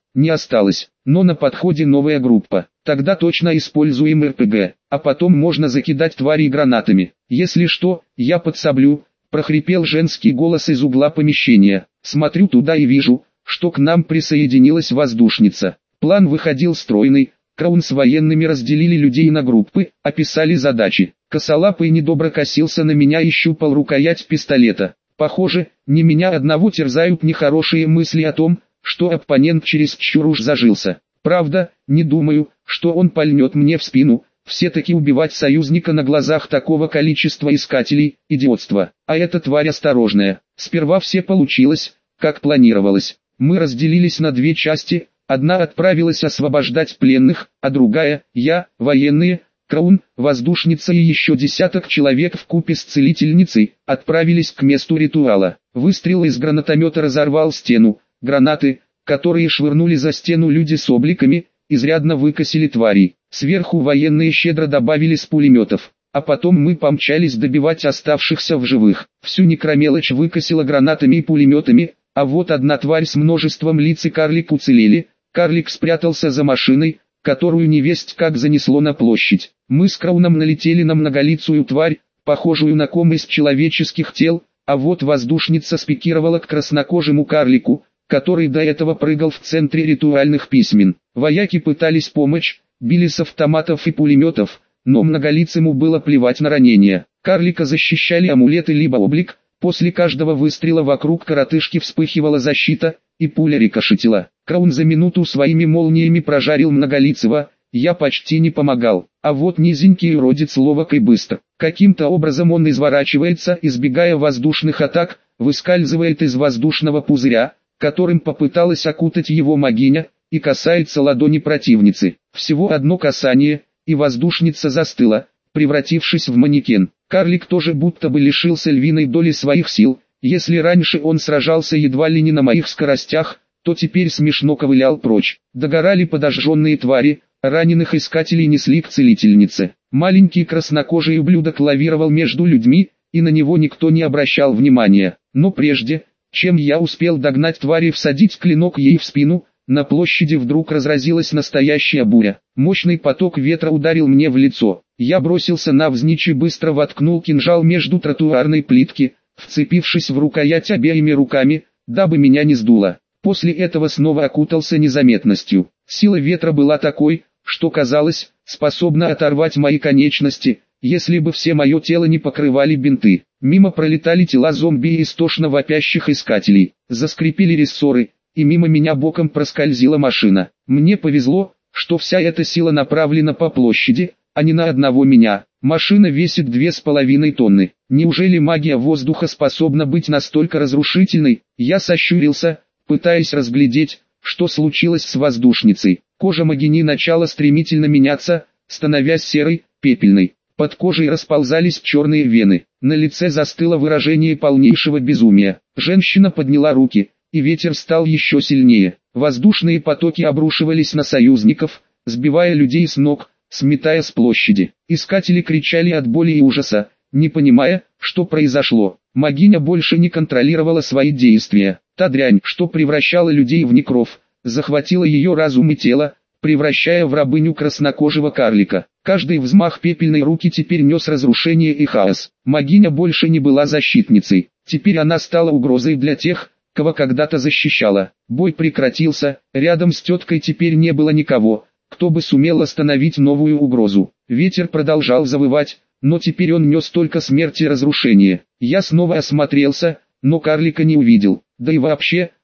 но на подходе новая группа, тогда точно используем РПГ, а потом можно закидать тварей гранатами. Если что, я подсоблю», прохрипел женский голос из угла помещения. Смотрю туда и вижу, что к нам присоединилась воздушница. План выходил стройный. Краун с военными разделили людей на группы, описали задачи. Косолапый недобро косился на меня и щупал рукоять пистолета. Похоже, не меня одного терзают нехорошие мысли о том, что оппонент чересчур уж зажился. Правда, не думаю, что он пальнет мне в спину. Все-таки убивать союзника на глазах такого количества искателей – идиотство. А эта тварь осторожная. Сперва все получилось, как планировалось. Мы разделились на две части. Одна отправилась освобождать пленных, а другая, я, военные, Краун, воздушница и еще десяток человек вкупе с целительницей, отправились к месту ритуала. Выстрел из гранатомета разорвал стену. Гранаты, которые швырнули за стену люди с обликами, изрядно выкосили тварей. Сверху военные щедро добавили с пулеметов. А потом мы помчались добивать оставшихся в живых. Всю некромелочь выкосила гранатами и пулеметами, а вот одна тварь с множеством лиц и карлик уцелели. Карлик спрятался за машиной, которую невесть как занесло на площадь. Мы с Крауном налетели на многолицую тварь, похожую на ком из человеческих тел, а вот воздушница спикировала к краснокожему карлику, который до этого прыгал в центре ритуальных письмен. Вояки пытались помочь, били с автоматов и пулеметов, но многолицему было плевать на ранения. Карлика защищали амулеты либо облик, после каждого выстрела вокруг коротышки вспыхивала защита, и пуля рикошетила. Краун за минуту своими молниями прожарил многолицего, я почти не помогал. А вот низенький уродец ловок и быстр. Каким-то образом он изворачивается, избегая воздушных атак, выскальзывает из воздушного пузыря, которым попыталась окутать его могиня, и касается ладони противницы. Всего одно касание, и воздушница застыла, превратившись в манекен. Карлик тоже будто бы лишился львиной доли своих сил. Если раньше он сражался едва ли не на моих скоростях, то теперь смешно ковылял прочь. Догорали подожженные твари, раненых искателей несли к целительнице. Маленький краснокожий ублюдок лавировал между людьми, и на него никто не обращал внимания. Но прежде, чем я успел догнать тварь и всадить клинок ей в спину, на площади вдруг разразилась настоящая буря. Мощный поток ветра ударил мне в лицо. Я бросился навзничь и быстро воткнул кинжал между тротуарной плитки, вцепившись в рукоять обеими руками, дабы меня не сдуло. После этого снова окутался незаметностью. Сила ветра была такой, что казалось, способна оторвать мои конечности, если бы все мое тело не покрывали бинты. Мимо пролетали тела зомби и истошно вопящих искателей. Заскрипели рессоры, и мимо меня боком проскользила машина. Мне повезло, что вся эта сила направлена по площади, а не на одного меня. Машина весит 2,5 тонны. Неужели магия воздуха способна быть настолько разрушительной? Я сощурился, пытаясь разглядеть, что случилось с воздушницей. Кожа Магини начала стремительно меняться, становясь серой, пепельной. Под кожей расползались черные вены. На лице застыло выражение полнейшего безумия. Женщина подняла руки, и ветер стал еще сильнее. Воздушные потоки обрушивались на союзников, сбивая людей с ног, сметая с площади. Искатели кричали от боли и ужаса, не понимая, что произошло. Магиня больше не контролировала свои действия. Та дрянь, что превращала людей в некров, захватила ее разум и тело, превращая в рабыню краснокожего карлика. Каждый взмах пепельной руки теперь нес разрушение и хаос. Магиня больше не была защитницей. Теперь она стала угрозой для тех, кого когда-то защищала. Бой прекратился, рядом с теткой теперь не было никого, кто бы сумел остановить новую угрозу. Ветер продолжал завывать, но теперь он нес только смерть и разрушение. Я снова осмотрелся, но карлика не увидел. Да и вообще,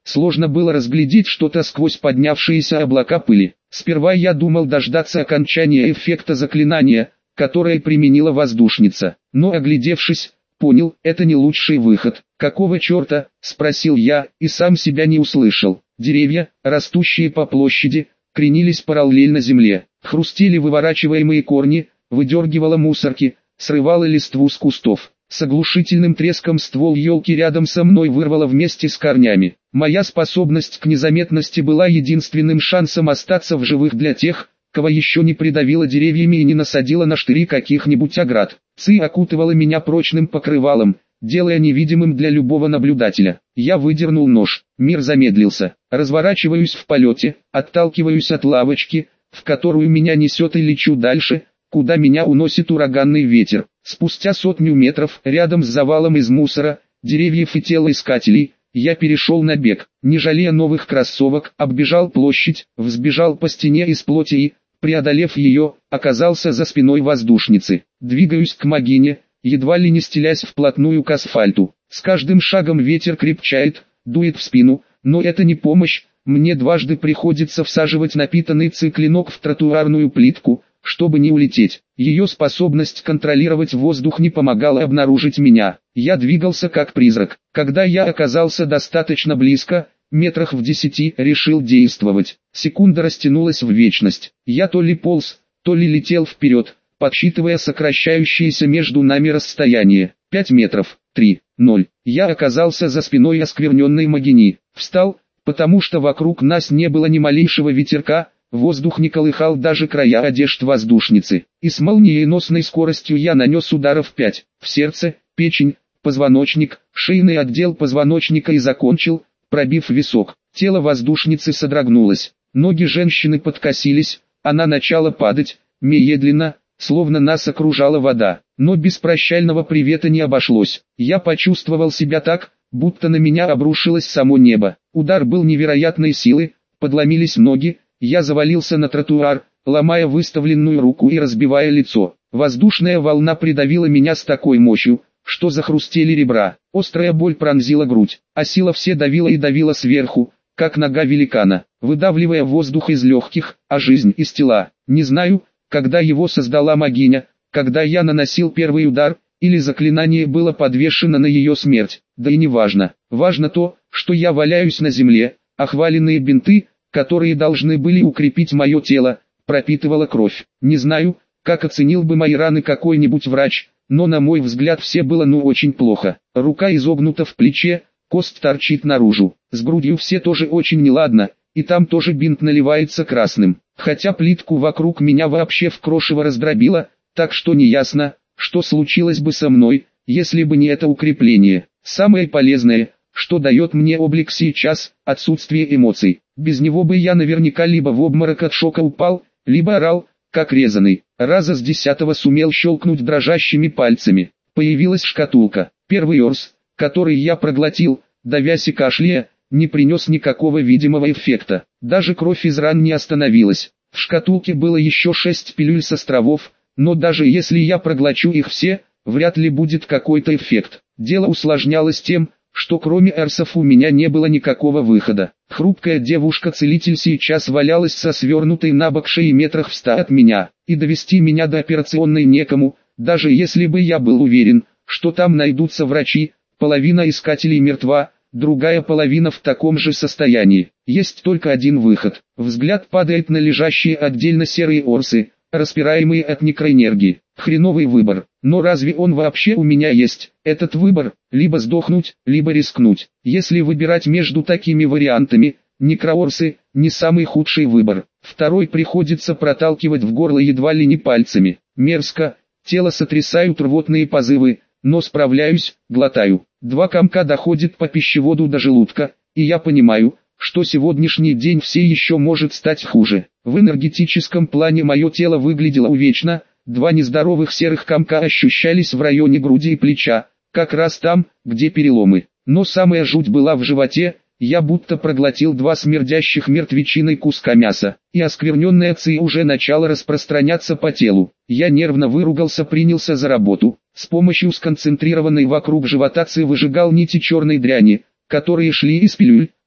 Сложно было разглядеть что-то сквозь поднявшиеся облака пыли. Сперва я думал дождаться окончания эффекта заклинания, которое применила воздушница, но оглядевшись, понял, это не лучший выход. «Какого черта?» – спросил я, и сам себя не услышал. Деревья, растущие по площади, кренились параллельно земле, хрустели выворачиваемые корни, выдергивало мусорки, срывало листву с кустов. С оглушительным треском ствол елки рядом со мной вырвало вместе с корнями. Моя способность к незаметности была единственным шансом остаться в живых для тех, кого еще не придавило деревьями и не насадило на штыри каких-нибудь оград. Ци окутывала меня прочным покрывалом, делая невидимым для любого наблюдателя. Я выдернул нож, мир замедлился. Разворачиваюсь в полете, отталкиваюсь от лавочки, в которую меня несет, и лечу дальше, куда меня уносит ураганный ветер. Спустя 100 метров, рядом с завалом из мусора, деревьев и телоискателей, я перешел на бег, не жалея новых кроссовок, оббежал площадь, взбежал по стене из плоти и, преодолев ее, оказался за спиной воздушницы. Двигаюсь к могине, едва ли не стелясь вплотную к асфальту. С каждым шагом ветер крепчает, дует в спину, но это не помощь, мне дважды приходится всаживать напитанный циклинок в тротуарную плитку, чтобы не улететь. Ее способность контролировать воздух не помогала обнаружить меня. Я двигался как призрак. Когда я оказался достаточно близко, метрах в 10, решил действовать. Секунда растянулась в вечность. Я то ли полз, то ли летел вперед, подсчитывая сокращающееся между нами расстояние. 5 метров, 3, 0. Я оказался за спиной оскверненной могини. Встал, потому что вокруг нас не было ни малейшего ветерка, воздух не колыхал даже края одежд воздушницы, и с молниеносной скоростью я нанес ударов 5, в сердце, печень, позвоночник, шейный отдел позвоночника и закончил, пробив висок. Тело воздушницы содрогнулось, ноги женщины подкосились, она начала падать, медленно, словно нас окружала вода, но без прощального привета не обошлось. Я почувствовал себя так, будто на меня обрушилось само небо. Удар был невероятной силы, подломились ноги, я завалился на тротуар, ломая выставленную руку и разбивая лицо. Воздушная волна придавила меня с такой мощью, что захрустели ребра. Острая боль пронзила грудь, а сила все давила и давила сверху, как нога великана, выдавливая воздух из легких, а жизнь из тела. Не знаю, когда его создала могиня, когда я наносил первый удар, или заклинание было подвешено на ее смерть, да и не важно. Важно то, что я валяюсь на земле, охваленные бинты, которые должны были укрепить мое тело, пропитывала кровь. Не знаю, как оценил бы мои раны какой-нибудь врач, но на мой взгляд все было очень плохо. Рука изогнута в плече, кость торчит наружу. С грудью все тоже очень неладно, и там тоже бинт наливается красным. Хотя плитку вокруг меня вообще в крошево раздробило, так что неясно, что случилось бы со мной, если бы не это укрепление. Самое полезное, что дает мне облик сейчас, отсутствие эмоций. Без него бы я наверняка либо в обморок от шока упал, либо орал, как резаный. Раза с 10 сумел щелкнуть дрожащими пальцами. Появилась шкатулка. Первый орс, который я проглотил, давясь и кашляя, не принес никакого видимого эффекта. Даже кровь из ран не остановилась. В шкатулке было еще 6 пилюль с островов, но даже если я проглочу их все, вряд ли будет какой-то эффект. Дело усложнялось тем, что кроме эрсов у меня не было никакого выхода. Хрупкая девушка-целитель сейчас валялась со свернутой на бок шеей метрах в 100 от меня, и довести меня до операционной некому, даже если бы я был уверен, что там найдутся врачи. Половина искателей мертва, другая половина в таком же состоянии. Есть только один выход. Взгляд падает на лежащие отдельно серые орсы, распираемые от некроэнергии. Хреновый выбор, но разве он вообще у меня есть? Этот выбор, либо сдохнуть, либо рискнуть. Если выбирать между такими вариантами, некроорсы – не самый худший выбор. Второй приходится проталкивать в горло едва ли не пальцами. Мерзко, тело сотрясают рвотные позывы, но справляюсь, глотаю. 2 комка доходят по пищеводу до желудка, и я понимаю, что сегодняшний день все еще может стать хуже. В энергетическом плане мое тело выглядело увечно, 2 нездоровых серых комка ощущались в районе груди и плеча, как раз там, где переломы. Но самая жуть была в животе, я будто проглотил 2 смердящих мертвечиной куска мяса, и оскверненная ци уже начала распространяться по телу. Я нервно выругался, принялся за работу. С помощью сконцентрированной вокруг живота ци выжигал нити черной дряни, которые шли из пилюль,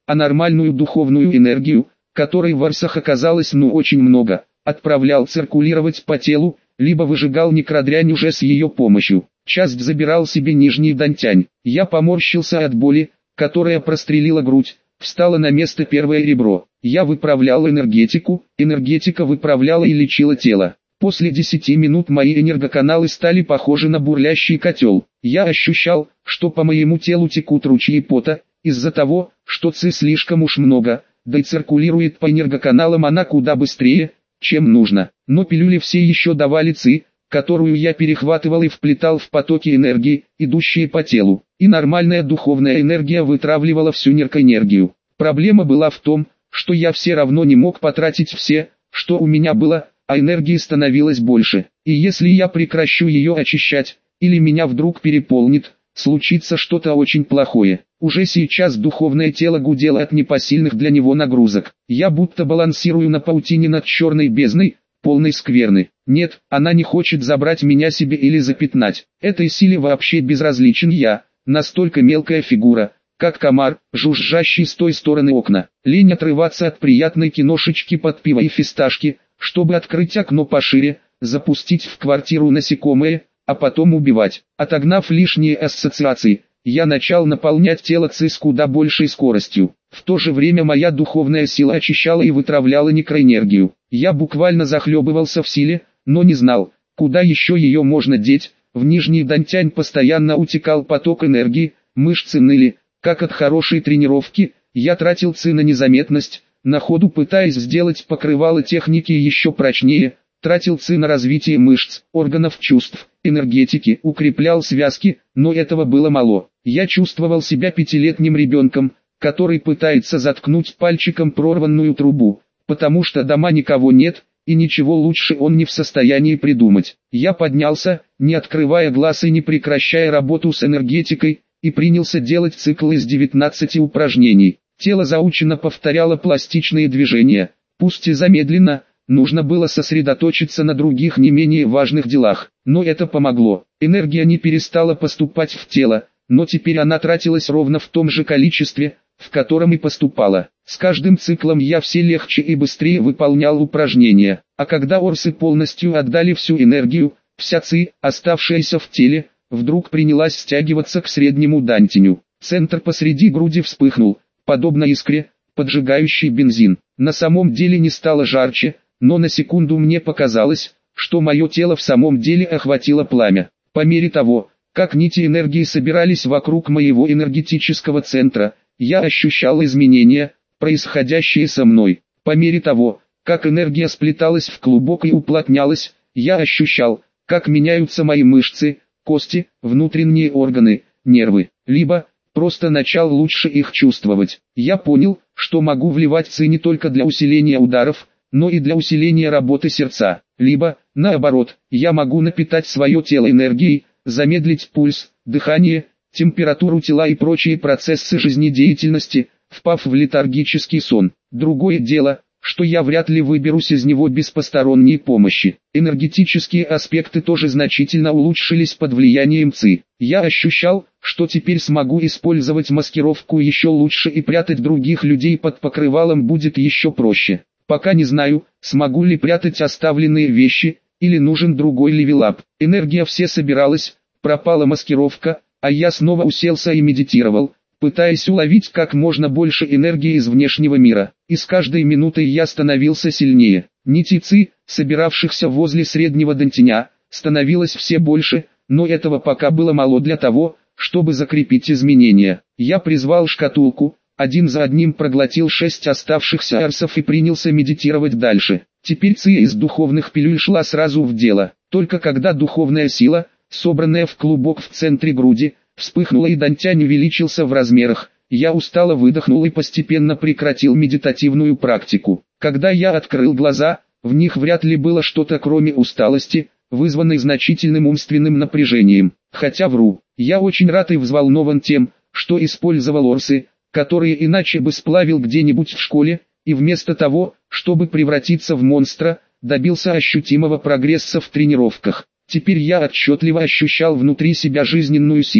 а нормальную духовную энергию, которой в Арсах оказалось очень много, отправлял циркулировать по телу, либо выжигал некродрянь уже с ее помощью. Часть забирал себе нижний дантянь. Я поморщился от боли, которая прострелила грудь, встала на место первое ребро. Я выправлял энергетику, энергетика выправляла и лечила тело. После 10 минут мои энергоканалы стали похожи на бурлящий котел. Я ощущал, что по моему телу текут ручьи пота, из-за того, что ци слишком уж много, да и циркулирует по энергоканалам она куда быстрее, чем нужно. Но пилюли все еще давали ци, которую я перехватывал и вплетал в потоки энергии, идущие по телу. И нормальная духовная энергия вытравливала всю неркоэнергию. Проблема была в том, что я все равно не мог потратить все, что у меня было, а энергии становилось больше. И если я прекращу ее очищать, или меня вдруг переполнит, случится что-то очень плохое. Уже сейчас духовное тело гудело от непосильных для него нагрузок. Я будто балансирую на паутине над черной бездной, полной скверны. Нет, она не хочет забрать меня себе или запятнать. Этой силе вообще безразличен я, настолько мелкая фигура, как комар, жужжащий с той стороны окна. Лень отрываться от приятной киношечки под пиво и фисташки, чтобы открыть окно пошире, запустить в квартиру насекомое, а потом убивать. Отогнав лишние ассоциации, я начал наполнять тело ци с куда большей скоростью. В то же время моя духовная сила очищала и вытравляла некроэнергию. Я буквально захлебывался в силе, но не знал, куда еще ее можно деть. В нижний дантянь постоянно утекал поток энергии, мышцы ныли, как от хорошей тренировки. Я тратил ци на незаметность, на ходу пытаясь сделать покрывало техники еще прочнее, тратил ци на развитие мышц, органов чувств, энергетики, укреплял связки, но этого было мало. Я чувствовал себя пятилетним ребенком, который пытается заткнуть пальчиком прорванную трубу, потому что дома никого нет, и ничего лучше он не в состоянии придумать. Я поднялся, не открывая глаз и не прекращая работу с энергетикой, и принялся делать цикл из 19 упражнений. Тело заучено повторяло пластичные движения, пусть и замедленно, нужно было сосредоточиться на других не менее важных делах, но это помогло. Энергия не перестала поступать в тело, но теперь она тратилась ровно в том же количестве, в котором и поступала. С каждым циклом я все легче и быстрее выполнял упражнения, а когда орсы полностью отдали всю энергию, вся ци, оставшаяся в теле, вдруг принялась стягиваться к среднему дантеню. Центр посреди груди вспыхнул, подобно искре, поджигающей бензин. На самом деле не стало жарче, но на секунду мне показалось, что мое тело в самом деле охватило пламя. По мере того, как нити энергии собирались вокруг моего энергетического центра, я ощущал изменения, происходящие со мной. По мере того, как энергия сплеталась в клубок и уплотнялась, я ощущал, как меняются мои мышцы, кости, внутренние органы, нервы. Либо просто начал лучше их чувствовать. Я понял, что могу вливать ци не только для усиления ударов, но и для усиления работы сердца. Либо, наоборот, я могу напитать свое тело энергией, замедлить пульс, дыхание, температуру тела и прочие процессы жизнедеятельности, впав в летаргический сон. Другое дело, что я вряд ли выберусь из него без посторонней помощи. Энергетические аспекты тоже значительно улучшились под влиянием ци. Я ощущал, что теперь смогу использовать маскировку еще лучше и прятать других людей под покрывалом будет еще проще. Пока не знаю, смогу ли прятать оставленные вещи, или нужен другой левелап. Энергия все собиралась, пропала маскировка, а я снова уселся и медитировал, пытаясь уловить как можно больше энергии из внешнего мира. И с каждой минутой я становился сильнее. Нити ци, собиравшихся возле среднего дантеня, становилось все больше, но этого пока было мало для того, чтобы закрепить изменения. Я призвал шкатулку, один за одним проглотил 6 оставшихся арсов и принялся медитировать дальше. Теперь ци из духовных пилюль шла сразу в дело. Только когда духовная сила, собранная в клубок в центре груди, вспыхнула и дантянь увеличился в размерах, я устало выдохнул и постепенно прекратил медитативную практику. Когда я открыл глаза, в них вряд ли было что-то кроме усталости, вызванной значительным умственным напряжением. Хотя вру, я очень рад и взволнован тем, что использовал орсы, которые иначе бы сплавил где-нибудь в школе, и вместо того, чтобы превратиться в монстра, добился ощутимого прогресса в тренировках. Теперь я отчетливо ощущал внутри себя жизненную силу.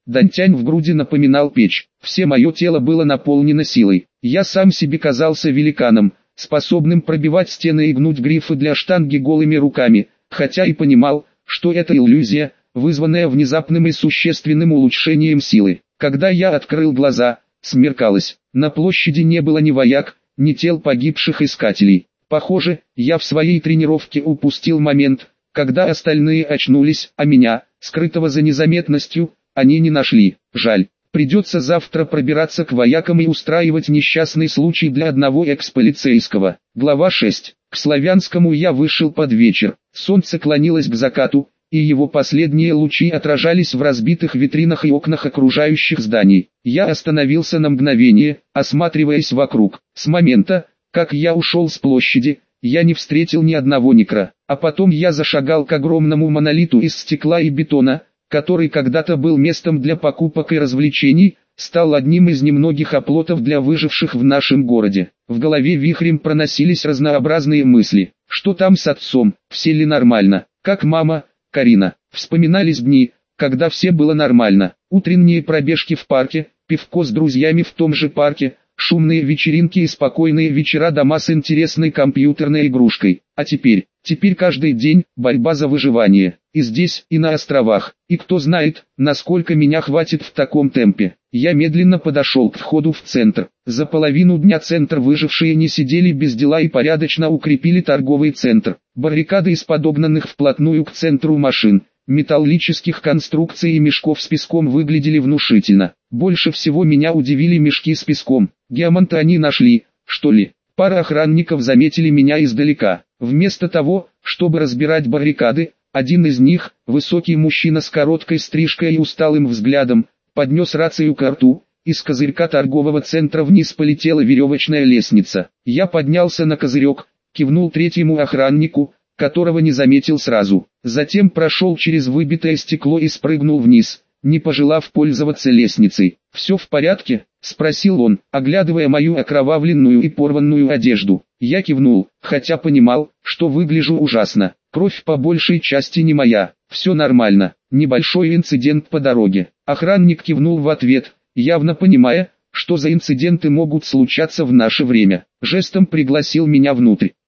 Дантянь в груди напоминал печь. Все мое тело было наполнено силой. Я сам себе казался великаном, способным пробивать стены и гнуть грифы для штанги голыми руками, хотя и понимал, что это иллюзия, вызванная внезапным и существенным улучшением силы. Когда я открыл глаза, смеркалось. На площади не было ни вояк, ни тел погибших искателей. Похоже, я в своей тренировке упустил момент, когда остальные очнулись, а меня, скрытого за незаметностью, они не нашли. Жаль. Придется завтра пробираться к воякам и устраивать несчастный случай для одного экс-полицейского. Глава 6. К Славянскому я вышел под вечер. Солнце клонилось к закату, и его последние лучи отражались в разбитых витринах и окнах окружающих зданий. Я остановился на мгновение, осматриваясь вокруг. С момента, как я ушел с площади, я не встретил ни одного некра. А потом я зашагал к огромному монолиту из стекла и бетона, который когда-то был местом для покупок и развлечений, стал одним из немногих оплотов для выживших в нашем городе. В голове вихрем проносились разнообразные мысли. Что там с отцом? Все ли нормально? Как мама, Карина? Вспоминались дни, когда все было нормально. Утренние пробежки в парке, пивко с друзьями в том же парке, шумные вечеринки и спокойные вечера дома с интересной компьютерной игрушкой. А теперь каждый день борьба за выживание. И здесь, и на островах. И кто знает, насколько меня хватит в таком темпе. Я медленно подошел к входу в центр. За половину дня центр выжившие не сидели без дела и порядочно укрепили торговый центр. Баррикады из подогнанных вплотную к центру машин, металлических конструкций и мешков с песком выглядели внушительно. Больше всего меня удивили мешки с песком. Геоманта они нашли, что ли? Пара охранников заметили меня издалека. Вместо того, чтобы разбирать баррикады, один из них, высокий мужчина с короткой стрижкой и усталым взглядом, поднес рацию к рту. Из козырька торгового центра вниз полетела веревочная лестница. Я поднялся на козырек, кивнул третьему охраннику, которого не заметил сразу. Затем прошел через выбитое стекло и спрыгнул вниз, не пожелав пользоваться лестницей. «Все в порядке?» — спросил он, оглядывая мою окровавленную и порванную одежду. Я кивнул, хотя понимал, что выгляжу ужасно. Кровь по большей части не моя. Все нормально. Небольшой инцидент по дороге. Охранник кивнул в ответ, явно понимая, что за инциденты могут случаться в наше время. Жестом пригласил меня внутрь.